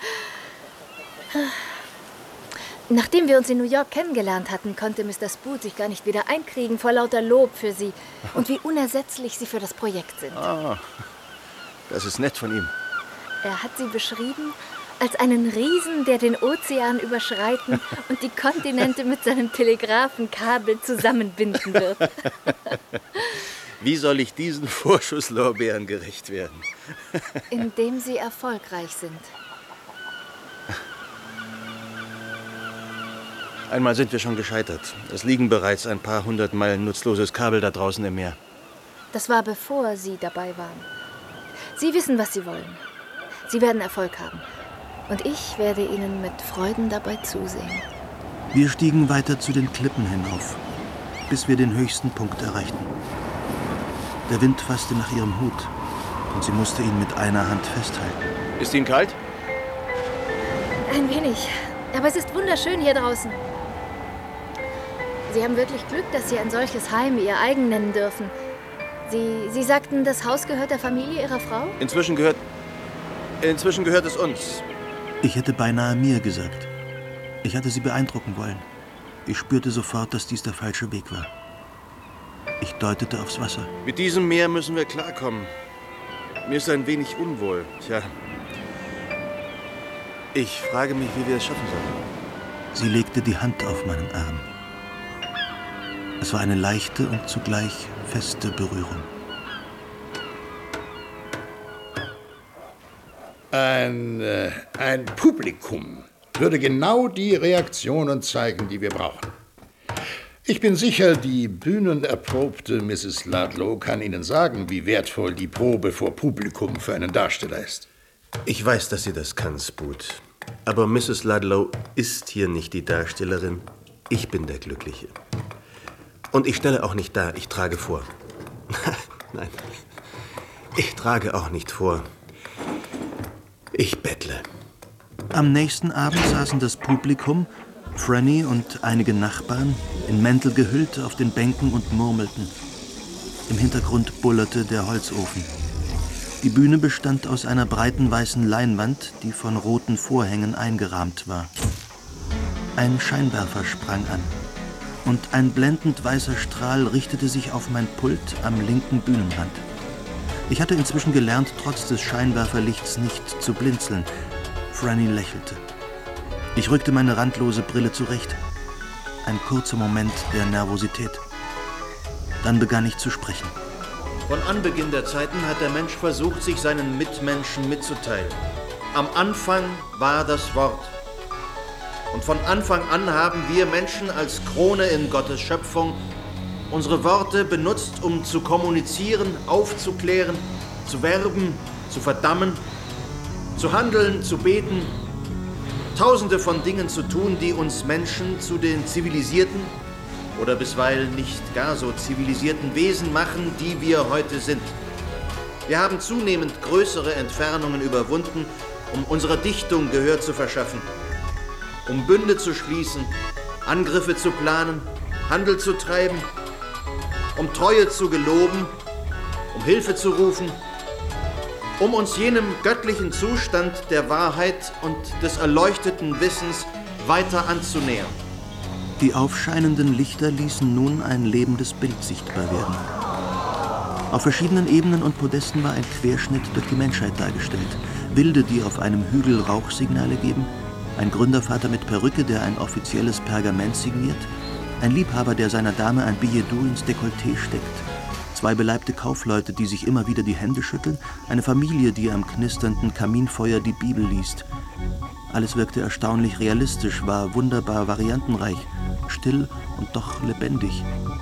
Nachdem wir uns in New York kennengelernt hatten, konnte Mr. Spoot sich gar nicht wieder einkriegen vor lauter Lob für Sie und wie unersetzlich Sie für das Projekt sind. Ah, das ist nett von ihm. Er hat Sie beschrieben als einen Riesen, der den Ozean überschreiten und die Kontinente mit seinem Telegrafenkabel zusammenbinden wird. Wie soll ich diesen Vorschusslorbeeren gerecht werden? Indem Sie erfolgreich sind. Einmal sind wir schon gescheitert. Es liegen bereits ein paar 100 Meilen nutzloses Kabel da draußen im Meer. Das war bevor Sie dabei waren. Sie wissen, was Sie wollen. Sie werden Erfolg haben. Und ich werde Ihnen mit Freuden dabei zusehen. Wir stiegen weiter zu den Klippen hinauf, bis wir den höchsten Punkt erreichten. Der Wind fasste nach ihrem Hut und sie musste ihn mit einer Hand festhalten. Ist Ihnen kalt? Ein wenig. Aber es ist wunderschön hier draußen. Sie haben wirklich Glück, dass Sie ein solches Heim Ihr eigen nennen dürfen. Sie sagten, das Haus gehört der Familie Ihrer Frau? Inzwischen gehört es uns. Ich hätte beinahe mir gesagt. Ich hatte sie beeindrucken wollen. Ich spürte sofort, dass dies der falsche Weg war. Ich deutete aufs Wasser. Mit diesem Meer müssen wir klarkommen. Mir ist ein wenig unwohl. Tja. Ich frage mich, wie wir es schaffen sollen. Sie legte die Hand auf meinen Arm. Es war eine leichte und zugleich feste Berührung. Ein Publikum würde genau die Reaktionen zeigen, die wir brauchen. Ich bin sicher, die bühnenerprobte Mrs. Ludlow kann Ihnen sagen, wie wertvoll die Probe vor Publikum für einen Darsteller ist. Ich weiß, dass sie das kann, Spoot. Aber Mrs. Ludlow ist hier nicht die Darstellerin. Ich bin der Glückliche. Und ich stelle auch nicht dar, ich trage vor. Nein, ich trage auch nicht vor. Ich bettle. Am nächsten Abend saßen das Publikum, Franny und einige Nachbarn, in Mäntel gehüllt auf den Bänken und murmelten. Im Hintergrund bullerte der Holzofen. Die Bühne bestand aus einer breiten weißen Leinwand, die von roten Vorhängen eingerahmt war. Ein Scheinwerfer sprang an und ein blendend weißer Strahl richtete sich auf mein Pult am linken Bühnenrand. Ich hatte inzwischen gelernt, trotz des Scheinwerferlichts nicht zu blinzeln. Franny lächelte. Ich rückte meine randlose Brille zurecht. Ein kurzer Moment der Nervosität. Dann begann ich zu sprechen. Von Anbeginn der Zeiten hat der Mensch versucht, sich seinen Mitmenschen mitzuteilen. Am Anfang war das Wort. Und von Anfang an haben wir Menschen als Krone in Gottes Schöpfung unsere Worte benutzt, um zu kommunizieren, aufzuklären, zu werben, zu verdammen, zu handeln, zu beten, Tausende von Dingen zu tun, die uns Menschen zu den zivilisierten oder bisweilen nicht gar so zivilisierten Wesen machen, die wir heute sind. Wir haben zunehmend größere Entfernungen überwunden, um unserer Dichtung Gehör zu verschaffen, um Bünde zu schließen, Angriffe zu planen, Handel zu treiben, um Treue zu geloben, um Hilfe zu rufen, um uns jenem göttlichen Zustand der Wahrheit und des erleuchteten Wissens weiter anzunähern. Die aufscheinenden Lichter ließen nun ein lebendes Bild sichtbar werden. Auf verschiedenen Ebenen und Podesten war ein Querschnitt durch die Menschheit dargestellt. Wilde, die auf einem Hügel Rauchsignale geben, ein Gründervater mit Perücke, der ein offizielles Pergament signiert, ein Liebhaber, der seiner Dame ein Billet-doux ins Dekolleté steckt, zwei beleibte Kaufleute, die sich immer wieder die Hände schütteln, eine Familie, die am knisternden Kaminfeuer die Bibel liest. Alles wirkte erstaunlich realistisch, war wunderbar variantenreich, still und doch lebendig.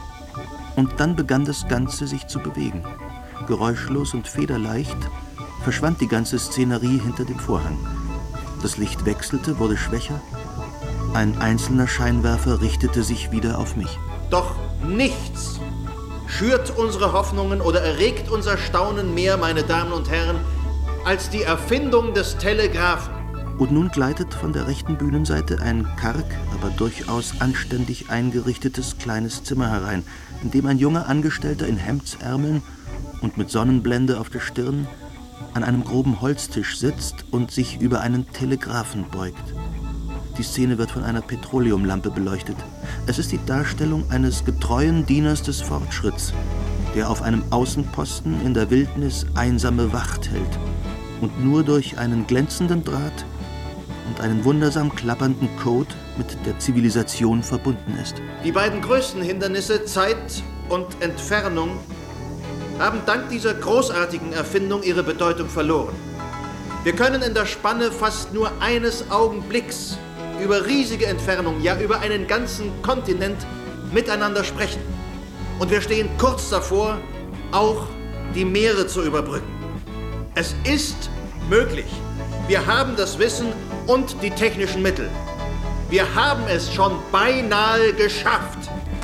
Und dann begann das Ganze sich zu bewegen. Geräuschlos und federleicht verschwand die ganze Szenerie hinter dem Vorhang. Das Licht wechselte, wurde schwächer. Ein einzelner Scheinwerfer richtete sich wieder auf mich. Doch nichts schürt unsere Hoffnungen oder erregt unser Staunen mehr, meine Damen und Herren, als die Erfindung des Telegraphen. Und nun gleitet von der rechten Bühnenseite ein karg, aber durchaus anständig eingerichtetes kleines Zimmer herein, in dem ein junger Angestellter in Hemdsärmeln und mit Sonnenblende auf der Stirn an einem groben Holztisch sitzt und sich über einen Telegraphen beugt. Die Szene wird von einer Petroleumlampe beleuchtet. Es ist die Darstellung eines getreuen Dieners des Fortschritts, der auf einem Außenposten in der Wildnis einsame Wacht hält und nur durch einen glänzenden Draht und einen wundersam klappernden Code mit der Zivilisation verbunden ist. Die beiden größten Hindernisse, Zeit und Entfernung, haben dank dieser großartigen Erfindung ihre Bedeutung verloren. Wir können in der Spanne fast nur eines Augenblicks über riesige Entfernungen, ja über einen ganzen Kontinent miteinander sprechen. Und wir stehen kurz davor, auch die Meere zu überbrücken. Es ist möglich. Wir haben das Wissen und die technischen Mittel. Wir haben es schon beinahe geschafft.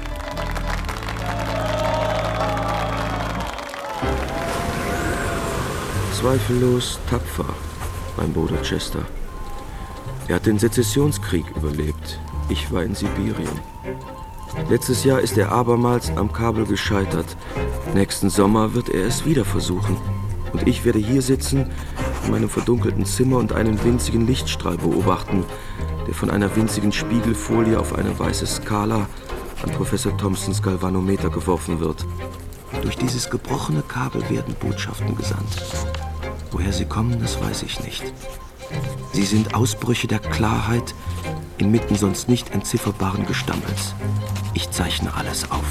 Zweifellos tapfer, mein Bruder Chester. Er hat den Sezessionskrieg überlebt. Ich war in Sibirien. Letztes Jahr ist er abermals am Kabel gescheitert. Nächsten Sommer wird er es wieder versuchen. Und ich werde hier sitzen, in meinem verdunkelten Zimmer und einen winzigen Lichtstrahl beobachten, der von einer winzigen Spiegelfolie auf eine weiße Skala an Professor Thomsons Galvanometer geworfen wird. Durch dieses gebrochene Kabel werden Botschaften gesandt. Woher sie kommen, das weiß ich nicht. Sie sind Ausbrüche der Klarheit inmitten sonst nicht entzifferbaren Gestammels. Ich zeichne alles auf.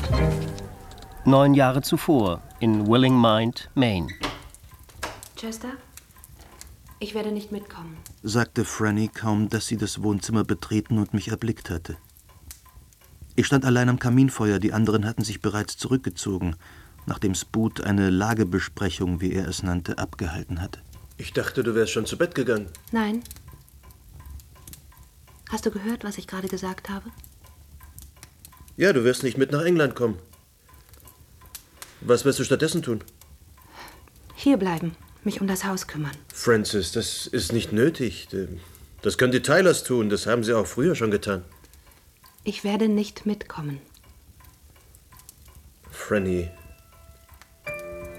9 Jahre zuvor in Willing Mind, Maine. Chester, ich werde nicht mitkommen, sagte Franny kaum, dass sie das Wohnzimmer betreten und mich erblickt hatte. Ich stand allein am Kaminfeuer, die anderen hatten sich bereits zurückgezogen, nachdem Spud eine Lagebesprechung, wie er es nannte, abgehalten hatte. Ich dachte, du wärst schon zu Bett gegangen. Nein. Hast du gehört, was ich gerade gesagt habe? Ja, du wirst nicht mit nach England kommen. Was wirst du stattdessen tun? Hier bleiben, mich um das Haus kümmern. Francis, das ist nicht nötig. Das können die Tylers tun, das haben sie auch früher schon getan. Ich werde nicht mitkommen. Franny,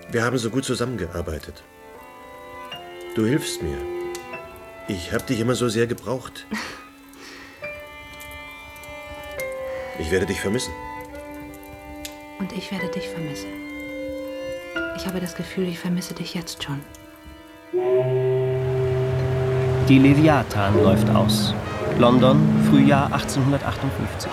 Wir haben so gut zusammengearbeitet. Du hilfst mir. Ich habe dich immer so sehr gebraucht. Ich werde dich vermissen. Und ich werde dich vermissen. Ich habe das Gefühl, ich vermisse dich jetzt schon. Die Leviathan läuft aus. London, Frühjahr 1858.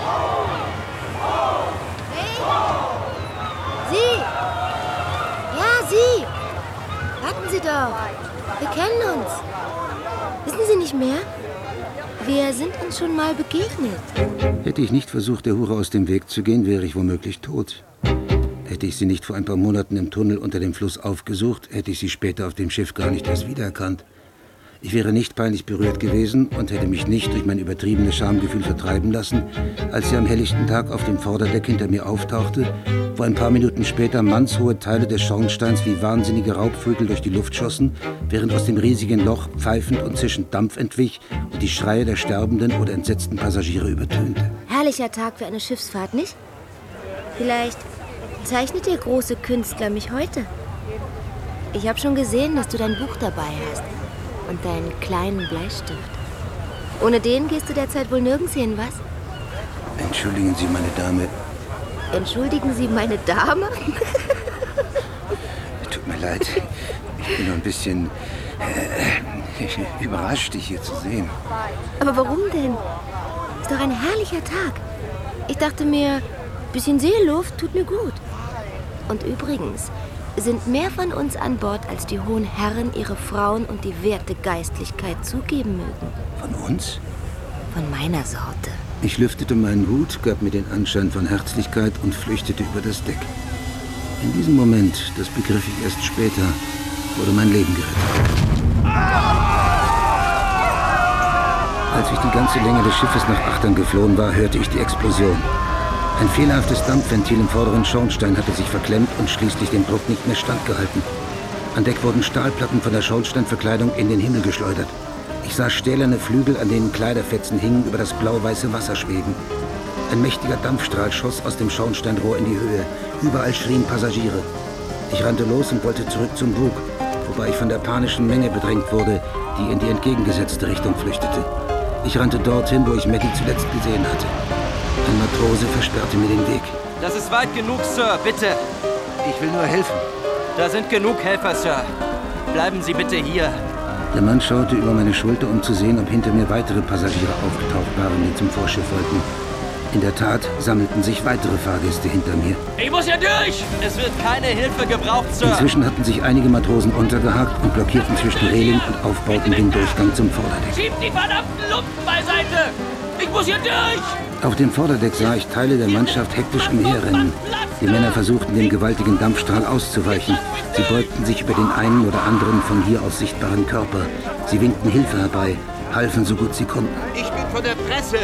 Sie! Ja, Sie! Warten Sie doch! Wir kennen uns. Wissen Sie nicht mehr? Wir sind uns schon mal begegnet. Hätte ich nicht versucht, der Hure aus dem Weg zu gehen, wäre ich womöglich tot. Hätte ich sie nicht vor ein paar Monaten im Tunnel unter dem Fluss aufgesucht, hätte ich sie später auf dem Schiff gar nicht erst wiedererkannt. Ich wäre nicht peinlich berührt gewesen und hätte mich nicht durch mein übertriebenes Schamgefühl vertreiben lassen, als sie am helllichten Tag auf dem Vorderdeck hinter mir auftauchte, wo ein paar Minuten später mannshohe Teile des Schornsteins wie wahnsinnige Raubvögel durch die Luft schossen, während aus dem riesigen Loch pfeifend und zischend Dampf entwich und die Schreie der sterbenden oder entsetzten Passagiere übertönte. Herrlicher Tag für eine Schiffsfahrt, nicht? Vielleicht zeichnet der große Künstler mich heute. Ich habe schon gesehen, dass du dein Buch dabei hast. Und deinen kleinen Bleistift. Ohne den gehst du derzeit wohl nirgends hin, was? Entschuldigen Sie, meine Dame. Entschuldigen Sie, meine Dame? Tut mir leid. Ich bin nur ein bisschen überrascht, dich hier zu sehen. Aber warum denn? Ist doch ein herrlicher Tag. Ich dachte mir, ein bisschen Seeluft tut mir gut. Und übrigens sind mehr von uns an Bord, als die hohen Herren ihre Frauen und die werte Geistlichkeit zugeben mögen. Von uns? Von meiner Sorte. Ich lüftete meinen Hut, gab mir den Anschein von Herzlichkeit und flüchtete über das Deck. In diesem Moment, das begriff ich erst später, wurde mein Leben gerettet. Als ich die ganze Länge des Schiffes nach Achtern geflohen war, hörte ich die Explosion. Ein fehlerhaftes Dampfventil im vorderen Schornstein hatte sich verklemmt und schließlich dem Druck nicht mehr standgehalten. An Deck wurden Stahlplatten von der Schornsteinverkleidung in den Himmel geschleudert. Ich sah stählerne Flügel, an denen Kleiderfetzen hingen, über das blau-weiße Wasser schweben. Ein mächtiger Dampfstrahl schoss aus dem Schornsteinrohr in die Höhe. Überall schrien Passagiere. Ich rannte los und wollte zurück zum Bug, wobei ich von der panischen Menge bedrängt wurde, die in die entgegengesetzte Richtung flüchtete. Ich rannte dorthin, wo ich Maggie zuletzt gesehen hatte. Ein Matrose versperrte mir den Weg. Das ist weit genug, Sir, bitte. Ich will nur helfen. Da sind genug Helfer, Sir. Bleiben Sie bitte hier. Der Mann schaute über meine Schulter, um zu sehen, ob hinter mir weitere Passagiere aufgetaucht waren, die zum Vorschiff wollten. In der Tat sammelten sich weitere Fahrgäste hinter mir. Ich muss hier durch! Es wird keine Hilfe gebraucht, Sir. Inzwischen hatten sich einige Matrosen untergehakt und blockierten zwischen Reling und aufbauten den Durchgang zum Vorderdeck. Schiebt die verdammten Lumpen beiseite! Ich muss hier durch! Auf dem Vorderdeck sah ich Teile der Mannschaft hektisch umherrennen. Die Männer versuchten, dem gewaltigen Dampfstrahl auszuweichen. Sie beugten sich über den einen oder anderen von hier aus sichtbaren Körper. Sie winkten Hilfe herbei, halfen so gut sie konnten. Ich bin von der Presse!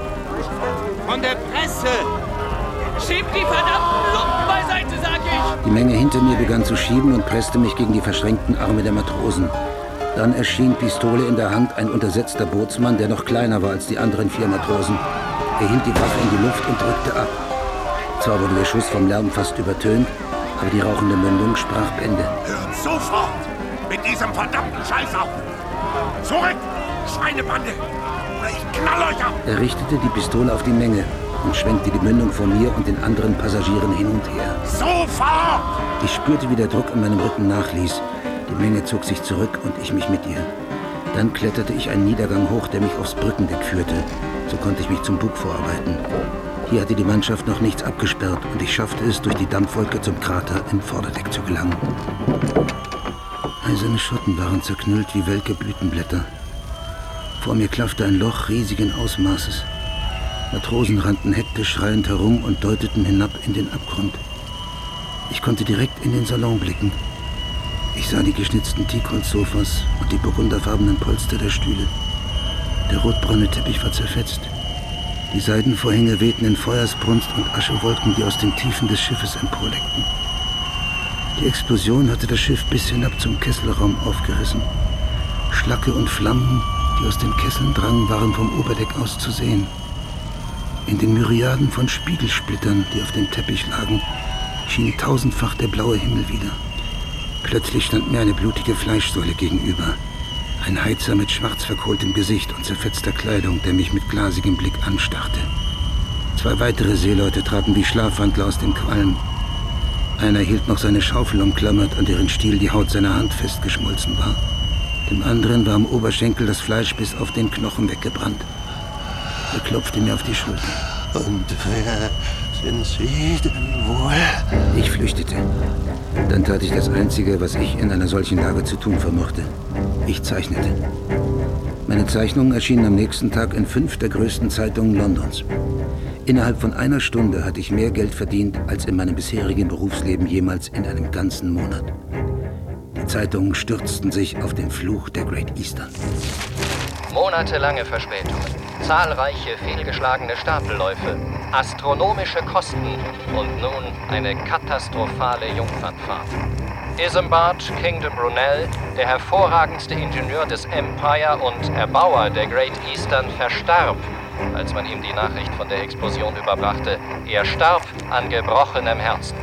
Von der Presse! Schiebt die verdammten Lumpen beiseite, sag ich! Die Menge hinter mir begann zu schieben und presste mich gegen die verschränkten Arme der Matrosen. Dann erschien Pistole in der Hand ein untersetzter Bootsmann, der noch kleiner war als die anderen 4 Matrosen. Er hielt die Waffe in die Luft und drückte ab. Zwar wurde der Schuss vom Lärm fast übertönt, aber die rauchende Mündung sprach Bände. Hört sofort mit diesem verdammten Scheiß auf! Zurück, Schweinebande! Oder ich knall euch ab! Er richtete die Pistole auf die Menge und schwenkte die Mündung vor mir und den anderen Passagieren hin und her. Sofort! Ich spürte, wie der Druck an meinem Rücken nachließ. Die Menge zog sich zurück und ich mich mit ihr. Dann kletterte ich einen Niedergang hoch, der mich aufs Brückendeck führte. So konnte ich mich zum Bug vorarbeiten. Hier hatte die Mannschaft noch nichts abgesperrt und ich schaffte es, durch die Dampfwolke zum Krater im Vorderdeck zu gelangen. Eiserne Schotten waren zerknüllt wie welke Blütenblätter. Vor mir klaffte ein Loch riesigen Ausmaßes. Matrosen rannten hektisch schreiend herum und deuteten hinab in den Abgrund. Ich konnte direkt in den Salon blicken. Ich sah die geschnitzten Teakholzsofas und die burgunderfarbenen Polster der Stühle. Der rotbraune Teppich war zerfetzt. Die Seidenvorhänge wehten in Feuersbrunst und Aschewolken, die aus den Tiefen des Schiffes emporleckten. Die Explosion hatte das Schiff bis hinab zum Kesselraum aufgerissen. Schlacke und Flammen, die aus den Kesseln drangen, waren vom Oberdeck aus zu sehen. In den Myriaden von Spiegelsplittern, die auf dem Teppich lagen, schien tausendfach der blaue Himmel wieder. Plötzlich stand mir eine blutige Fleischsäule gegenüber. Ein Heizer mit schwarz verkohltem Gesicht und zerfetzter Kleidung, der mich mit glasigem Blick anstarrte. 2 weitere Seeleute traten wie Schlafwandler aus dem Qualm. Einer hielt noch seine Schaufel umklammert, an deren Stiel die Haut seiner Hand festgeschmolzen war. Dem anderen war am Oberschenkel das Fleisch bis auf den Knochen weggebrannt. Er klopfte mir auf die Schulter. Und wer sind Sie denn wohl? Ich flüchtete. Dann tat ich das Einzige, was ich in einer solchen Lage zu tun vermochte. Ich zeichnete. Meine Zeichnungen erschienen am nächsten Tag in 5 der größten Zeitungen Londons. Innerhalb von einer Stunde hatte ich mehr Geld verdient, als in meinem bisherigen Berufsleben jemals in einem ganzen Monat. Die Zeitungen stürzten sich auf den Fluch der Great Eastern. Monatelange Verspätungen, zahlreiche fehlgeschlagene Stapelläufe, astronomische Kosten und nun eine katastrophale Jungfernfahrt. Isambard Kingdom Brunel, der hervorragendste Ingenieur des Empire und Erbauer der Great Eastern, verstarb, als man ihm die Nachricht von der Explosion überbrachte. Er starb an gebrochenem Herzen.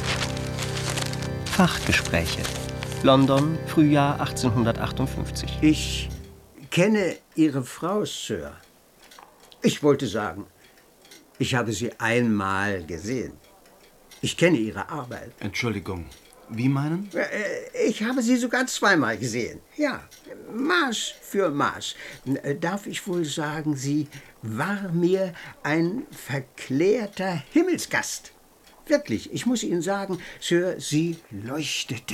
Fachgespräche. London, Frühjahr 1858. Ich kenne Ihre Frau, Sir. Ich wollte sagen, ich habe sie einmal gesehen. Ich kenne Ihre Arbeit. Entschuldigung, wie meinen? Ich habe sie sogar 2-mal gesehen. Ja, Maß für Maß. Darf ich wohl sagen, sie war mir ein verklärter Himmelsgast. Wirklich, ich muss Ihnen sagen, Sir, sie leuchtete.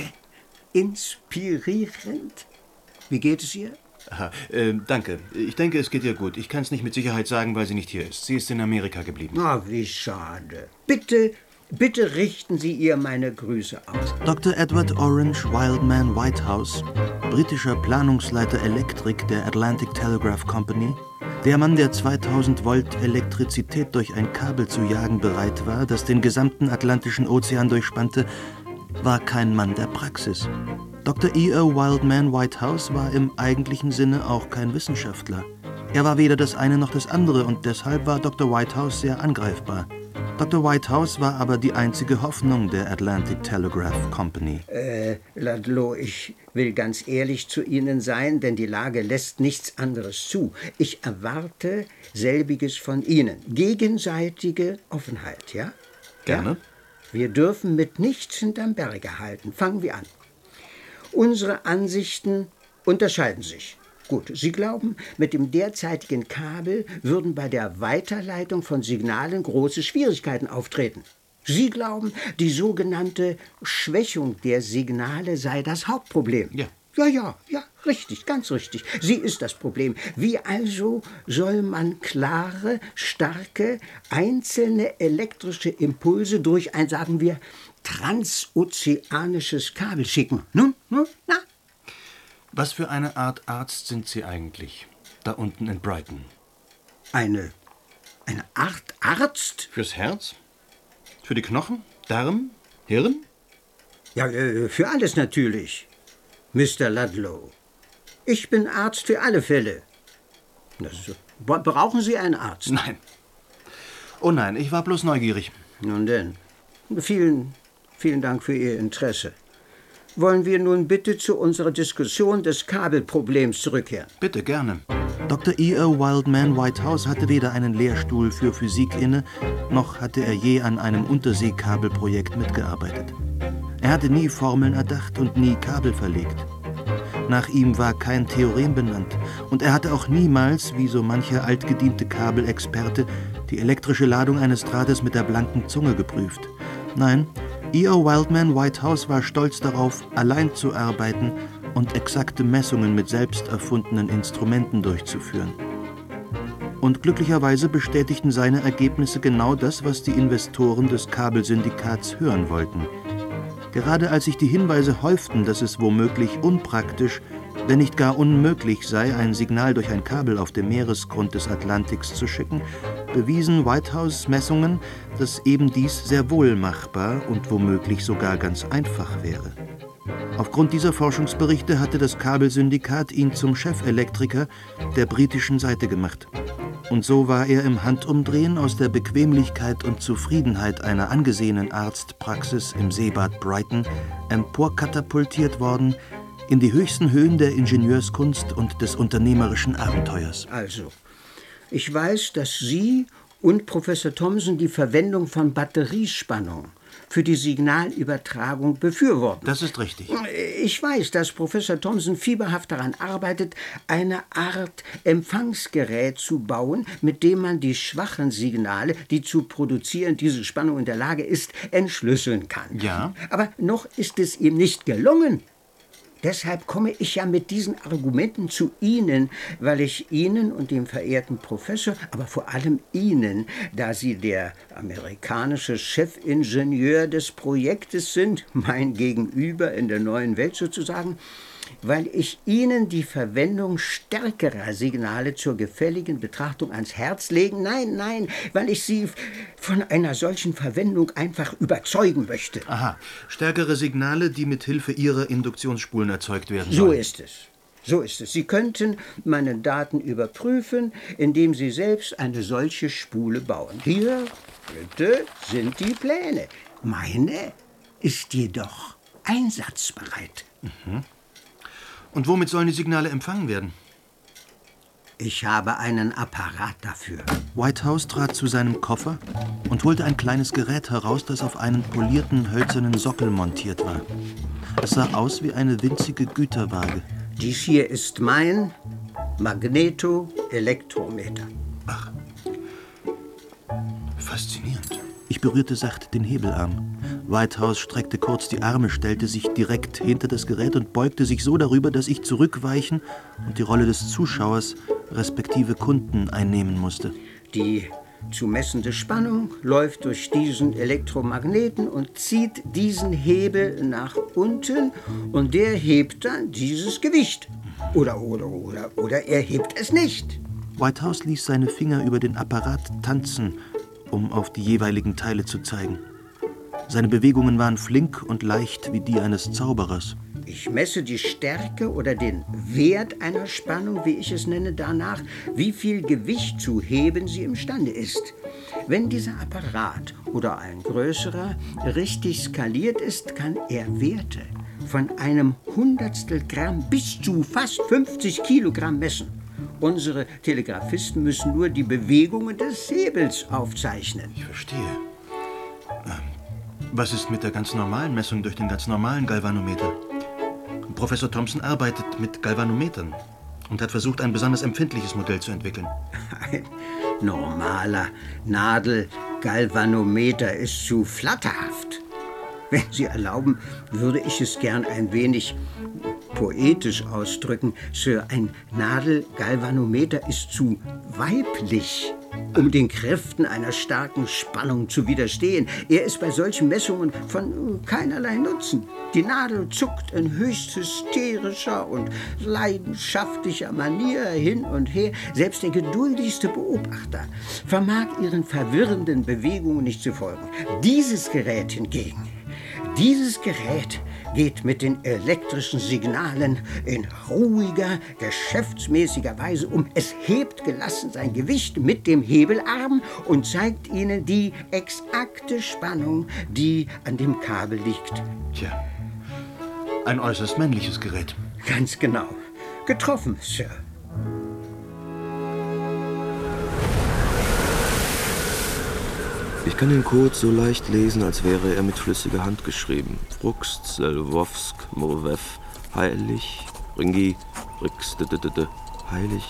Inspirierend. Wie geht es ihr? Aha, danke. Ich denke, es geht ihr gut. Ich kann es nicht mit Sicherheit sagen, weil sie nicht hier ist. Sie ist in Amerika geblieben. Oh, wie schade. Bitte richten Sie ihr meine Grüße aus. Dr. Edward Orange Wildman Whitehouse, britischer Planungsleiter Elektrik der Atlantic Telegraph Company, der Mann, der 2000 Volt Elektrizität durch ein Kabel zu jagen bereit war, das den gesamten Atlantischen Ozean durchspannte, war kein Mann der Praxis. Dr. E.O. Wildman Whitehouse war im eigentlichen Sinne auch kein Wissenschaftler. Er war weder das eine noch das andere und deshalb war Dr. Whitehouse sehr angreifbar. Dr. Whitehouse war aber die einzige Hoffnung der Atlantic Telegraph Company. Ludlow, ich will ganz ehrlich zu Ihnen sein, denn die Lage lässt nichts anderes zu. Ich erwarte selbiges von Ihnen. Gegenseitige Offenheit, ja? Gerne. Ja? Wir dürfen mit nichts hinterm Berge halten. Fangen wir an. Unsere Ansichten unterscheiden sich. Gut, Sie glauben, mit dem derzeitigen Kabel würden bei der Weiterleitung von Signalen große Schwierigkeiten auftreten. Sie glauben, die sogenannte Schwächung der Signale sei das Hauptproblem. Ja. Ja, richtig, ganz richtig. Sie ist das Problem. Wie also soll man klare, starke, einzelne elektrische Impulse durch ein, sagen wir, transozeanisches Kabel schicken? Na? Was für eine Art Arzt sind Sie eigentlich, da unten in Brighton? Eine Art Arzt? Fürs Herz? Für die Knochen? Darm? Hirn? Ja, für alles natürlich, Mr. Ludlow. Ich bin Arzt für alle Fälle. Brauchen Sie einen Arzt? Nein. Oh nein, ich war bloß neugierig. Nun denn, vielen Dank für Ihr Interesse. Wollen wir nun bitte zu unserer Diskussion des Kabelproblems zurückkehren? Bitte, gerne. Dr. E.O. Wildman Whitehouse hatte weder einen Lehrstuhl für Physik inne, noch hatte er je an einem Unterseekabelprojekt mitgearbeitet. Er hatte nie Formeln erdacht und nie Kabel verlegt. Nach ihm war kein Theorem benannt und er hatte auch niemals, wie so mancher altgediente Kabelexperte, die elektrische Ladung eines Drahtes mit der blanken Zunge geprüft. Nein, E.O. Wildman Whitehouse war stolz darauf, allein zu arbeiten und exakte Messungen mit selbst erfundenen Instrumenten durchzuführen. Und glücklicherweise bestätigten seine Ergebnisse genau das, was die Investoren des Kabelsyndikats hören wollten. Gerade als sich die Hinweise häuften, dass es womöglich unpraktisch, wenn nicht gar unmöglich sei, ein Signal durch ein Kabel auf dem Meeresgrund des Atlantiks zu schicken, bewiesen Whitehouse Messungen, dass eben dies sehr wohl machbar und womöglich sogar ganz einfach wäre. Aufgrund dieser Forschungsberichte hatte das Kabelsyndikat ihn zum Chefelektriker der britischen Seite gemacht. Und so war er im Handumdrehen aus der Bequemlichkeit und Zufriedenheit einer angesehenen Arztpraxis im Seebad Brighton emporkatapultiert worden in die höchsten Höhen der Ingenieurskunst und des unternehmerischen Abenteuers. Also, ich weiß, dass Sie und Professor Thomson die Verwendung von Batteriespannung für die Signalübertragung befürworten. Das ist richtig. Ich weiß, dass Professor Thomson fieberhaft daran arbeitet, eine Art Empfangsgerät zu bauen, mit dem man die schwachen Signale, die zu produzieren diese Spannung in der Lage ist, entschlüsseln kann. Ja. Aber noch ist es ihm nicht gelungen. Deshalb komme ich ja mit diesen Argumenten zu Ihnen, weil ich Ihnen und dem verehrten Professor, aber vor allem Ihnen, da Sie der amerikanische Chefingenieur des Projektes sind, mein Gegenüber in der neuen Welt sozusagen, weil ich Ihnen die Verwendung stärkerer Signale zur gefälligen Betrachtung ans Herz legen, nein, weil ich Sie von einer solchen Verwendung einfach überzeugen möchte. Aha, stärkere Signale, die mit Hilfe Ihrer Induktionsspulen erzeugt werden So sollen. ist es. So ist es. Sie könnten meine Daten überprüfen, indem Sie selbst eine solche Spule bauen. Hier, bitte, sind die Pläne. Meine ist jedoch einsatzbereit. Mhm. Und womit sollen die Signale empfangen werden? Ich habe einen Apparat dafür. Whitehouse trat zu seinem Koffer und holte ein kleines Gerät heraus, das auf einen polierten, hölzernen Sockel montiert war. Es sah aus wie eine winzige Güterwaage. Dies hier ist mein Magnetoelektrometer. Ach, faszinierend. Ich berührte sacht den Hebelarm. Whitehouse streckte kurz die Arme, stellte sich direkt hinter das Gerät und beugte sich so darüber, dass ich zurückweichen und die Rolle des Zuschauers respektive Kunden einnehmen musste. Die zu messende Spannung läuft durch diesen Elektromagneten und zieht diesen Hebel nach unten und der hebt dann dieses Gewicht. Oder er hebt es nicht. Whitehouse ließ seine Finger über den Apparat tanzen, um auf die jeweiligen Teile zu zeigen. Seine Bewegungen waren flink und leicht wie die eines Zauberers. Ich messe die Stärke oder den Wert einer Spannung, wie ich es nenne, danach, wie viel Gewicht zu heben sie imstande ist. Wenn dieser Apparat oder ein größerer richtig skaliert ist, kann er Werte von einem Hundertstel Gramm bis zu fast 50 Kilogramm messen. Unsere Telegrafisten müssen nur die Bewegungen des Hebels aufzeichnen. Ich verstehe. Was ist mit der ganz normalen Messung durch den ganz normalen Galvanometer? Professor Thomson arbeitet mit Galvanometern und hat versucht, ein besonders empfindliches Modell zu entwickeln. Ein normaler Nadelgalvanometer ist zu flatterhaft. Wenn Sie erlauben, würde ich es gern ein wenig poetisch ausdrücken. Sir, ein Nadelgalvanometer ist zu weiblich, um den Kräften einer starken Spannung zu widerstehen. Er ist bei solchen Messungen von keinerlei Nutzen. Die Nadel zuckt in höchst hysterischer und leidenschaftlicher Manier hin und her. Selbst der geduldigste Beobachter vermag ihren verwirrenden Bewegungen nicht zu folgen. Dieses Gerät hingegen, geht mit den elektrischen Signalen in ruhiger, geschäftsmäßiger Weise um. Es hebt gelassen sein Gewicht mit dem Hebelarm und zeigt Ihnen die exakte Spannung, die an dem Kabel liegt. Tja, ein äußerst männliches Gerät. Ganz genau. Getroffen, Sir. Ich kann den Code so leicht lesen, als wäre er mit flüssiger Hand geschrieben. Frukst, Lwowsk, Mowev, heilig, Ringi, Rix, heilig.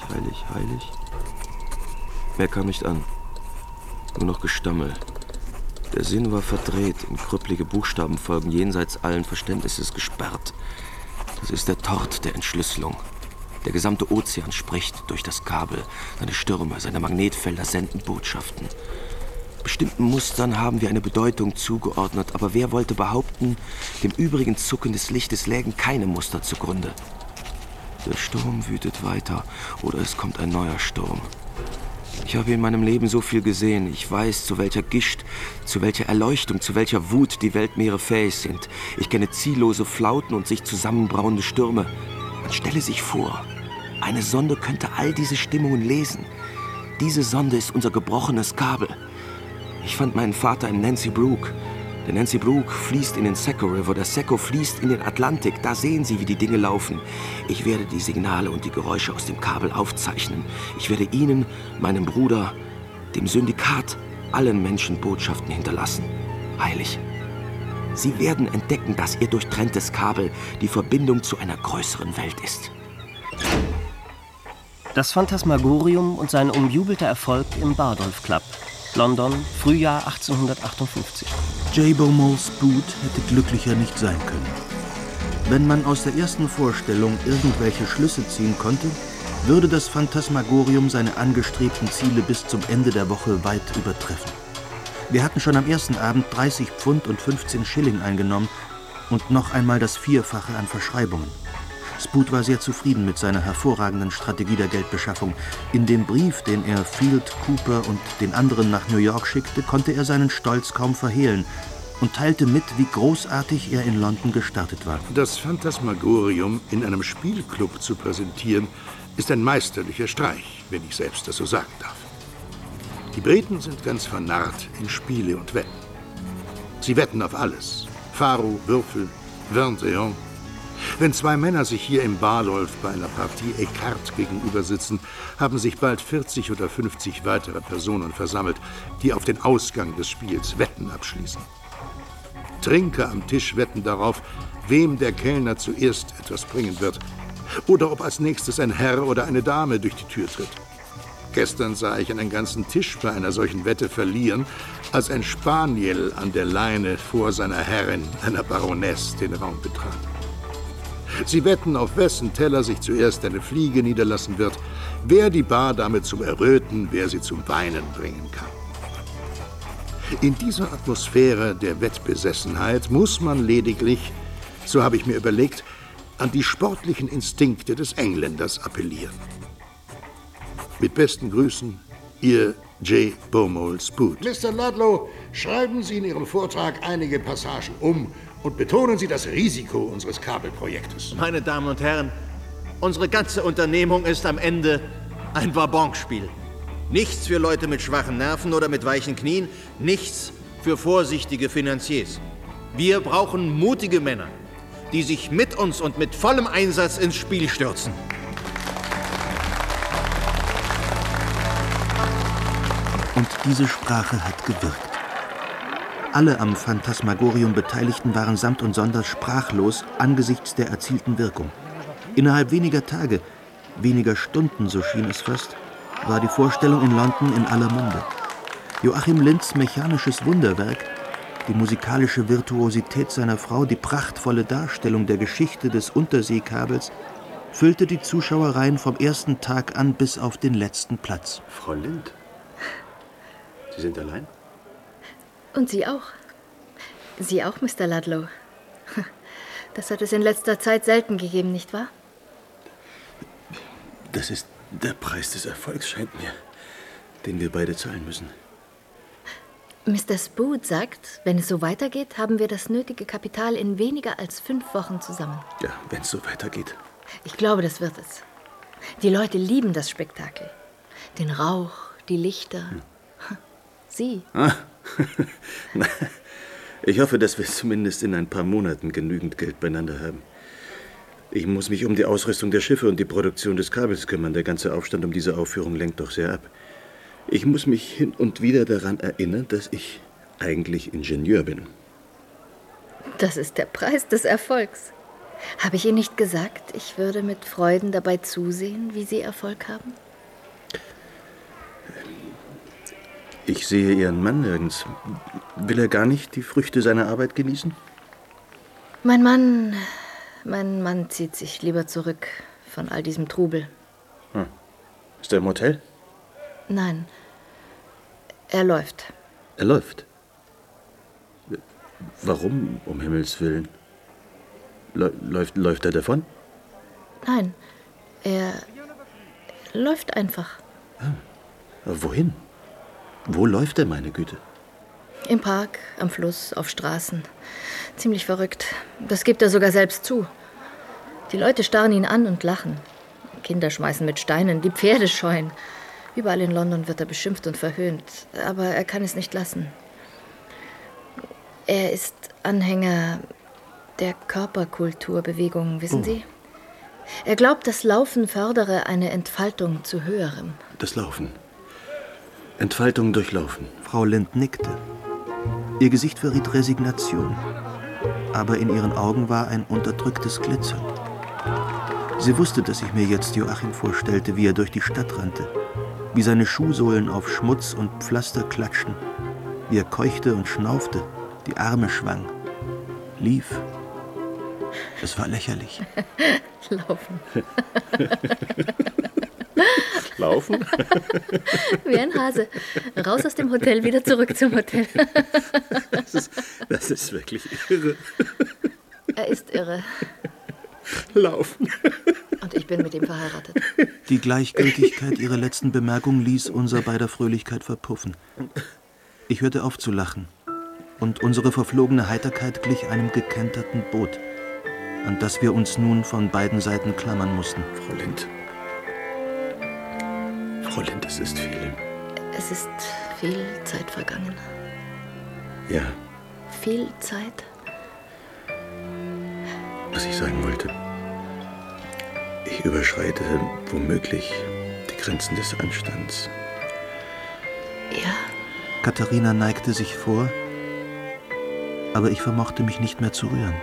Mehr kam nicht an. Nur noch Gestammel. Der Sinn war verdreht, in krüppelige Buchstabenfolgen jenseits allen Verständnisses gesperrt. Das ist der Tort der Entschlüsselung. Der gesamte Ozean spricht durch das Kabel. Seine Stürme, seine Magnetfelder senden Botschaften. Bestimmten Mustern haben wir eine Bedeutung zugeordnet, aber wer wollte behaupten, dem übrigen Zucken des Lichtes lägen keine Muster zugrunde? Der Sturm wütet weiter, oder es kommt ein neuer Sturm. Ich habe in meinem Leben so viel gesehen. Ich weiß, zu welcher Gischt, zu welcher Erleuchtung, zu welcher Wut die Weltmeere fähig sind. Ich kenne ziellose Flauten und sich zusammenbrauende Stürme. Man stelle sich vor, eine Sonde könnte all diese Stimmungen lesen. Diese Sonde ist unser gebrochenes Kabel. Ich fand meinen Vater im Nancy Brook. Der Nancy Brook fließt in den Saco River, der Saco fließt in den Atlantik. Da sehen Sie, wie die Dinge laufen. Ich werde die Signale und die Geräusche aus dem Kabel aufzeichnen. Ich werde Ihnen, meinem Bruder, dem Syndikat, allen Menschen Botschaften hinterlassen. Heilig. Sie werden entdecken, dass Ihr durchtrenntes Kabel die Verbindung zu einer größeren Welt ist. Das Phantasmagorium und sein umjubelter Erfolg im Bardolph Club. London, Frühjahr 1858. J. Beaumont Spoot hätte glücklicher nicht sein können. Wenn man aus der ersten Vorstellung irgendwelche Schlüsse ziehen konnte, würde das Phantasmagorium seine angestrebten Ziele bis zum Ende der Woche weit übertreffen. Wir hatten schon am ersten Abend 30 Pfund und 15 Schilling eingenommen und noch einmal das Vierfache an Verschreibungen. Spoot war sehr zufrieden mit seiner hervorragenden Strategie der Geldbeschaffung. In dem Brief, den er Field, Cooper und den anderen nach New York schickte, konnte er seinen Stolz kaum verhehlen und teilte mit, wie großartig er in London gestartet war. Das Phantasmagorium in einem Spielclub zu präsentieren, ist ein meisterlicher Streich, wenn ich selbst das so sagen darf. Die Briten sind ganz vernarrt in Spiele und Wetten. Sie wetten auf alles. Pharo, Würfel, Vingt-et-un. Wenn zwei Männer sich hier im Bardolph bei einer Partie Écarté gegenüber sitzen, haben sich bald 40 oder 50 weitere Personen versammelt, die auf den Ausgang des Spiels Wetten abschließen. Trinker am Tisch wetten darauf, wem der Kellner zuerst etwas bringen wird oder ob als nächstes ein Herr oder eine Dame durch die Tür tritt. Gestern sah ich einen ganzen Tisch bei einer solchen Wette verlieren, als ein Spaniel an der Leine vor seiner Herrin, einer Baroness, den Raum betrat. Sie wetten, auf wessen Teller sich zuerst eine Fliege niederlassen wird, wer die Bardame zum Erröten, wer sie zum Weinen bringen kann. In dieser Atmosphäre der Wettbesessenheit muss man lediglich, so habe ich mir überlegt, an die sportlichen Instinkte des Engländers appellieren. Mit besten Grüßen, Ihr J. Beaumont Spoot. Mr. Ludlow, schreiben Sie in Ihrem Vortrag einige Passagen um und betonen Sie das Risiko unseres Kabelprojektes. Meine Damen und Herren, unsere ganze Unternehmung ist am Ende ein Wabonspiel. Nichts für Leute mit schwachen Nerven oder mit weichen Knien, nichts für vorsichtige Finanziers. Wir brauchen mutige Männer, die sich mit uns und mit vollem Einsatz ins Spiel stürzen. Und diese Sprache hat gewirkt. Alle am Phantasmagorium Beteiligten waren samt und sonders sprachlos angesichts der erzielten Wirkung. Innerhalb weniger Tage, weniger Stunden, so schien es fast, war die Vorstellung in London in aller Munde. Joachim Linds mechanisches Wunderwerk, die musikalische Virtuosität seiner Frau, die prachtvolle Darstellung der Geschichte des Unterseekabels, füllte die Zuschauereien vom ersten Tag an bis auf den letzten Platz. Frau Lind, Sie sind allein? Und Sie auch. Sie auch, Mr. Ludlow. Das hat es in letzter Zeit selten gegeben, nicht wahr? Das ist der Preis des Erfolgs, scheint mir, den wir beide zahlen müssen. Mr. Spoot sagt, wenn es so weitergeht, haben wir das nötige Kapital in weniger als 5 Wochen zusammen. Ja, wenn es so weitergeht. Ich glaube, das wird es. Die Leute lieben das Spektakel. Den Rauch, die Lichter. Sie. Na, ich hoffe, dass wir zumindest in ein paar Monaten genügend Geld beieinander haben. Ich muss mich um die Ausrüstung der Schiffe und die Produktion des Kabels kümmern. Der ganze Aufstand um diese Aufführung lenkt doch sehr ab. Ich muss mich hin und wieder daran erinnern, dass ich eigentlich Ingenieur bin. Das ist der Preis des Erfolgs. Habe ich Ihnen nicht gesagt, ich würde mit Freuden dabei zusehen, wie Sie Erfolg haben? Ich sehe Ihren Mann nirgends. Will er gar nicht die Früchte seiner Arbeit genießen? Mein Mann zieht sich lieber zurück von all diesem Trubel. Ist er im Hotel? Nein, er läuft. Er läuft? Warum, um Himmels Willen? Läuft er davon? Nein, er läuft einfach. Aber wohin? Wo läuft er, meine Güte? Im Park, am Fluss, auf Straßen. Ziemlich verrückt. Das gibt er sogar selbst zu. Die Leute starren ihn an und lachen. Kinder schmeißen mit Steinen, die Pferde scheuen. Überall in London wird er beschimpft und verhöhnt, aber er kann es nicht lassen. Er ist Anhänger der Körperkulturbewegung, wissen Sie? Er glaubt, das Laufen fördere eine Entfaltung zu Höherem. Das Laufen. Entfaltung durch Laufen. Frau Lind nickte. Ihr Gesicht verriet Resignation, aber in ihren Augen war ein unterdrücktes Glitzern. Sie wusste, dass ich mir jetzt Joachim vorstellte, wie er durch die Stadt rannte, wie seine Schuhsohlen auf Schmutz und Pflaster klatschten, wie er keuchte und schnaufte, die Arme schwang, lief. Es war lächerlich. Laufen. Laufen? Wie ein Hase. Raus aus dem Hotel, wieder zurück zum Hotel. Das ist wirklich irre. Er ist irre. Laufen. Und ich bin mit ihm verheiratet. Die Gleichgültigkeit ihrer letzten Bemerkung ließ unser beider Fröhlichkeit verpuffen. Ich hörte auf zu lachen. Und unsere verflogene Heiterkeit glich einem gekenterten Boot, an das wir uns nun von beiden Seiten klammern mussten. Frau Lind. Frau Lind, es ist viel. Es ist viel Zeit vergangen. Ja. Viel Zeit. Was ich sagen wollte. Ich überschreite womöglich die Grenzen des Anstands. Ja. Katharina neigte sich vor, aber ich vermochte mich nicht mehr zu rühren.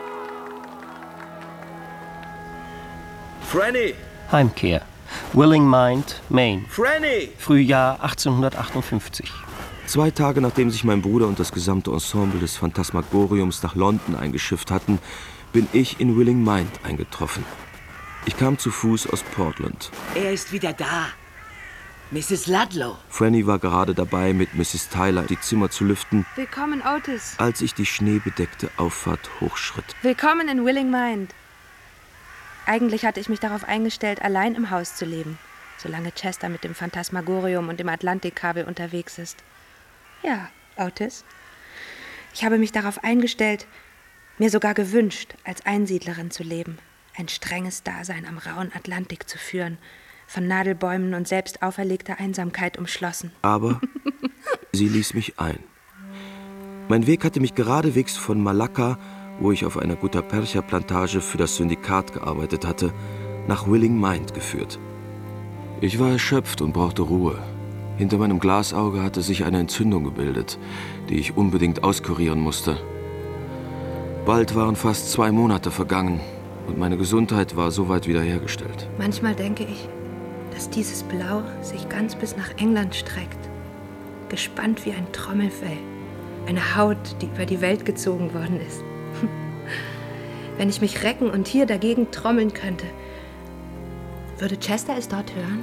Franny! Heimkehr. Willing Mind, Maine. Franny! Frühjahr 1858. 2 Tage nachdem sich mein Bruder und das gesamte Ensemble des Phantasmagoriums nach London eingeschifft hatten, bin ich in Willing Mind eingetroffen. Ich kam zu Fuß aus Portland. Er ist wieder da. Mrs. Ludlow. Franny war gerade dabei, mit Mrs. Tyler die Zimmer zu lüften, Willkommen, Otis. als ich die schneebedeckte Auffahrt hochschritt. Willkommen in Willing Mind. Eigentlich hatte ich mich darauf eingestellt, allein im Haus zu leben, solange Chester mit dem Phantasmagorium und dem Atlantikkabel unterwegs ist. Ja, Otis. Ich habe mich darauf eingestellt, mir sogar gewünscht, als Einsiedlerin zu leben, ein strenges Dasein am rauen Atlantik zu führen, von Nadelbäumen und selbst auferlegter Einsamkeit umschlossen. Aber sie ließ mich ein. Mein Weg hatte mich geradewegs von Malacca, wo ich auf einer Gutta-Percha-Plantage für das Syndikat gearbeitet hatte, nach Willing Mind geführt. Ich war erschöpft und brauchte Ruhe. Hinter meinem Glasauge hatte sich eine Entzündung gebildet, die ich unbedingt auskurieren musste. Bald waren fast 2 Monate vergangen und meine Gesundheit war soweit wiederhergestellt. Manchmal denke ich, dass dieses Blau sich ganz bis nach England streckt, gespannt wie ein Trommelfell, eine Haut, die über die Welt gezogen worden ist. Wenn ich mich recken und hier dagegen trommeln könnte, würde Chester es dort hören?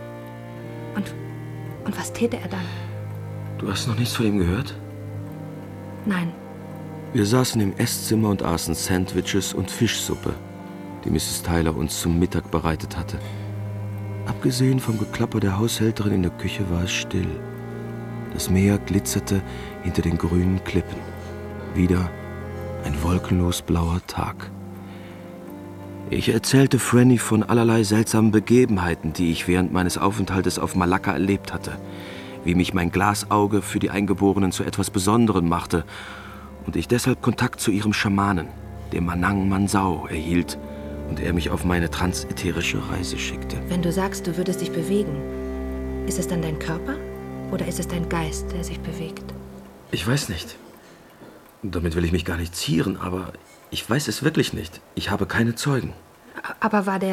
Und was täte er dann? Du hast noch nichts von ihm gehört? Nein. Wir saßen im Esszimmer und aßen Sandwiches und Fischsuppe, die Mrs. Tyler uns zum Mittag bereitet hatte. Abgesehen vom Geklapper der Haushälterin in der Küche war es still. Das Meer glitzerte hinter den grünen Klippen. Wieder ein wolkenlos blauer Tag. Ich erzählte Franny von allerlei seltsamen Begebenheiten, die ich während meines Aufenthaltes auf Malacca erlebt hatte. Wie mich mein Glasauge für die Eingeborenen zu etwas Besonderem machte und ich deshalb Kontakt zu ihrem Schamanen, dem Manang Mansau, erhielt und er mich auf meine transätherische Reise schickte. Wenn du sagst, du würdest dich bewegen, ist es dann dein Körper oder ist es dein Geist, der sich bewegt? Ich weiß nicht. Damit will ich mich gar nicht zieren, aber ich weiß es wirklich nicht. Ich habe keine Zeugen. Aber war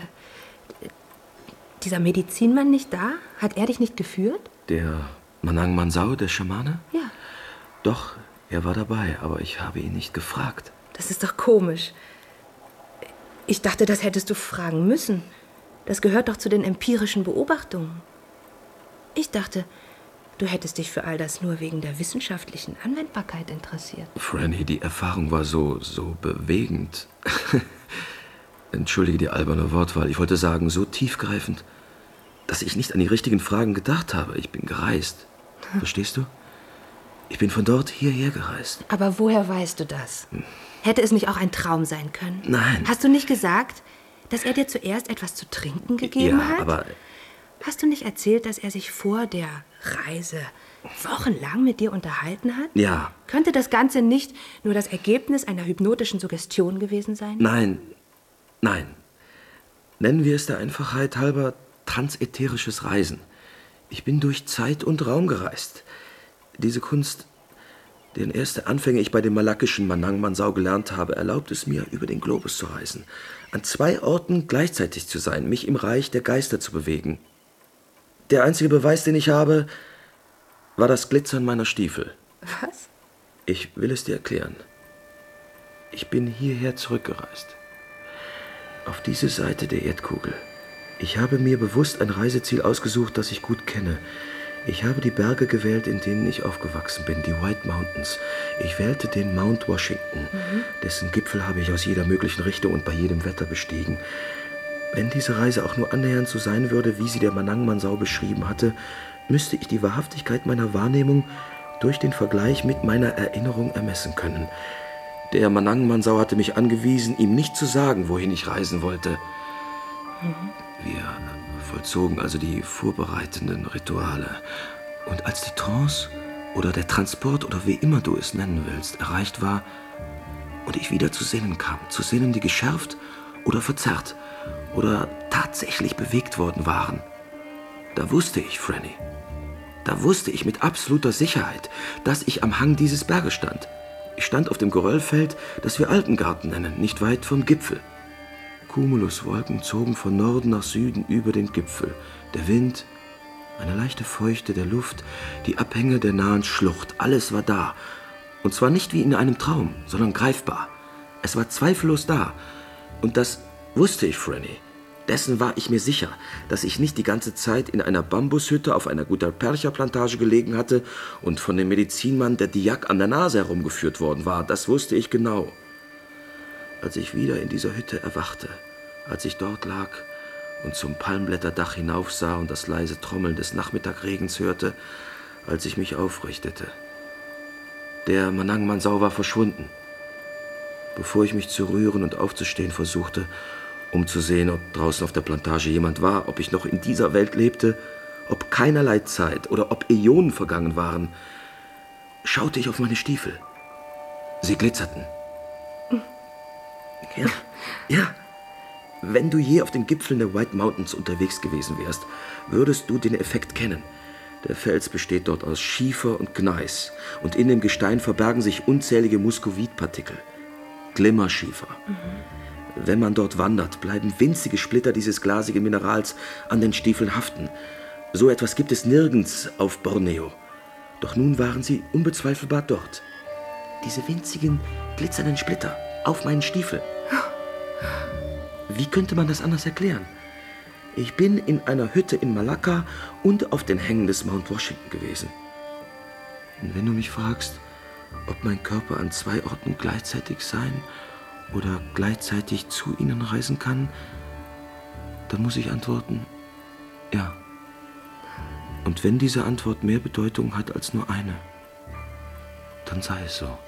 dieser Medizinmann nicht da? Hat er dich nicht geführt? Der Manang Mansau, der Schamane? Ja. Doch, er war dabei, aber ich habe ihn nicht gefragt. Das ist doch komisch. Ich dachte, das hättest du fragen müssen. Das gehört doch zu den empirischen Beobachtungen. Ich dachte, du hättest dich für all das nur wegen der wissenschaftlichen Anwendbarkeit interessiert. Franny, die Erfahrung war so bewegend. Entschuldige die alberne Wortwahl. Ich wollte sagen, so tiefgreifend, dass ich nicht an die richtigen Fragen gedacht habe. Ich bin gereist. Verstehst du? Ich bin von dort hierher gereist. Aber woher weißt du das? Hätte es nicht auch ein Traum sein können? Nein. Hast du nicht gesagt, dass er dir zuerst etwas zu trinken gegeben hat? Ja, aber Hast du nicht erzählt, dass er sich vor der Reise wochenlang mit dir unterhalten hat? Ja. Könnte das Ganze nicht nur das Ergebnis einer hypnotischen Suggestion gewesen sein? Nein. Nennen wir es der Einfachheit halber transätherisches Reisen. Ich bin durch Zeit und Raum gereist. Diese Kunst, deren erste Anfänge ich bei dem malakischen Manang Mansau gelernt habe, erlaubt es mir, über den Globus zu reisen, an 2 Orten gleichzeitig zu sein, mich im Reich der Geister zu bewegen. Der einzige Beweis, den ich habe, war das Glitzern meiner Stiefel. Was? Ich will es dir erklären. Ich bin hierher zurückgereist. Auf diese Seite der Erdkugel. Ich habe mir bewusst ein Reiseziel ausgesucht, das ich gut kenne. Ich habe die Berge gewählt, in denen ich aufgewachsen bin, die White Mountains. Ich wählte den Mount Washington, dessen Gipfel habe ich aus jeder möglichen Richtung und bei jedem Wetter bestiegen. Wenn diese Reise auch nur annähernd so sein würde, wie sie der Manang Mansau beschrieben hatte, müsste ich die Wahrhaftigkeit meiner Wahrnehmung durch den Vergleich mit meiner Erinnerung ermessen können. Der Manang Mansau hatte mich angewiesen, ihm nicht zu sagen, wohin ich reisen wollte. Wir vollzogen also die vorbereitenden Rituale. Und als die Trance oder der Transport oder wie immer du es nennen willst, erreicht war und ich wieder zu Sinnen kam, zu Sinnen, die geschärft oder verzerrt oder tatsächlich bewegt worden waren, da wusste ich, Franny, da wusste ich mit absoluter Sicherheit, dass ich am Hang dieses Berges stand. Ich stand auf dem Geröllfeld, das wir Alpengarten nennen, nicht weit vom Gipfel. Cumuluswolken zogen von Norden nach Süden über den Gipfel. Der Wind, eine leichte Feuchte der Luft, die Abhänge der nahen Schlucht, alles war da. Und zwar nicht wie in einem Traum, sondern greifbar. Es war zweifellos da. Und das wusste ich, Franny. Dessen war ich mir sicher, dass ich nicht die ganze Zeit in einer Bambushütte auf einer Gutter-Percha-Plantage gelegen hatte und von dem Medizinmann der Diak an der Nase herumgeführt worden war. Das wusste ich genau. Als ich wieder in dieser Hütte erwachte, als ich dort lag und zum Palmblätterdach hinaufsah und das leise Trommeln des Nachmittagregens hörte, als ich mich aufrichtete. Der Manang Mansau war verschwunden. Bevor ich mich zu rühren und aufzustehen versuchte, um zu sehen, ob draußen auf der Plantage jemand war, ob ich noch in dieser Welt lebte, ob keinerlei Zeit oder ob Äonen vergangen waren, schaute ich auf meine Stiefel. Sie glitzerten. Ja. Wenn du je auf den Gipfeln der White Mountains unterwegs gewesen wärst, würdest du den Effekt kennen. Der Fels besteht dort aus Schiefer und Gneis und in dem Gestein verbergen sich unzählige Muskovitpartikel. Glimmerschiefer. Wenn man dort wandert, bleiben winzige Splitter dieses glasigen Minerals an den Stiefeln haften. So etwas gibt es nirgends auf Borneo. Doch nun waren sie unbezweifelbar dort. Diese winzigen, glitzernden Splitter auf meinen Stiefeln. Wie könnte man das anders erklären? Ich bin in einer Hütte in Malakka und auf den Hängen des Mount Washington gewesen. Und wenn du mich fragst, ob mein Körper an 2 Orten gleichzeitig sein oder gleichzeitig zu ihnen reisen kann, dann muss ich antworten, ja. Und wenn diese Antwort mehr Bedeutung hat als nur eine, dann sei es so.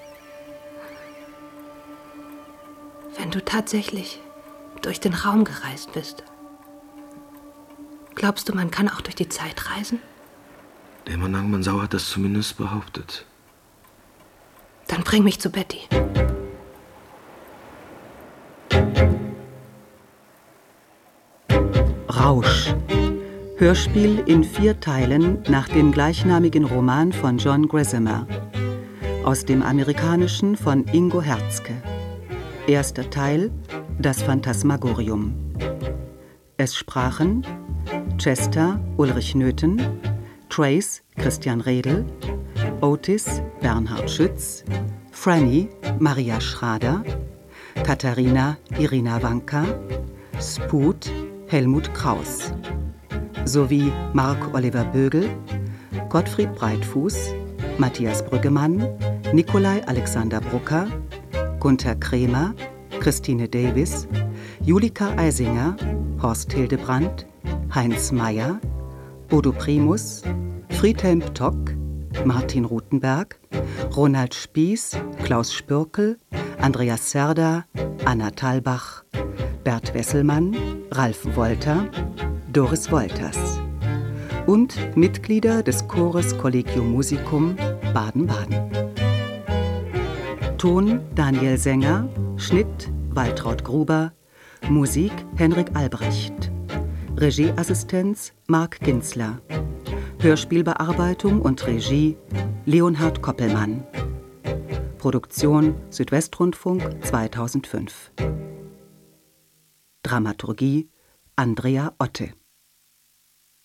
Wenn du tatsächlich durch den Raum gereist bist, glaubst du, man kann auch durch die Zeit reisen? Der Manang Mansau hat das zumindest behauptet. Dann bring mich zu Betty. Rausch. Hörspiel in 4 Teilen nach dem gleichnamigen Roman von John Grisham. Aus dem Amerikanischen von Ingo Herzke. Erster Teil, das Phantasmagorium. Es sprachen Chester Ulrich Nöthen, Trace Christian Redl, Otis Bernhard Schütz, Franny Maria Schrader, Katharina Irina Wanka, Sput Helmut Kraus, sowie Marc Oliver Bögel, Gottfried Breitfuß, Matthias Brüggemann, Nikolai Alexander Brucker, Gunther Kremer, Christine Davis, Julika Eisinger, Horst Hildebrandt, Heinz Meyer, Bodo Primus, Friedhelm Ptock, Martin Rutenberg, Ronald Spieß, Klaus Spürkel, Andreas Serda, Anna Thalbach, Bert Wesselmann, Ralf Wolter, Doris Wolters. und Mitglieder des Chores Collegium Musicum Baden-Baden. Ton Daniel Sänger, Schnitt Waltraud Gruber, Musik Henrik Albrecht, Regieassistenz Marc Ginzler, Hörspielbearbeitung und Regie Leonhard Koppelmann. Produktion Südwestrundfunk 2005. Dramaturgie Andrea Otte.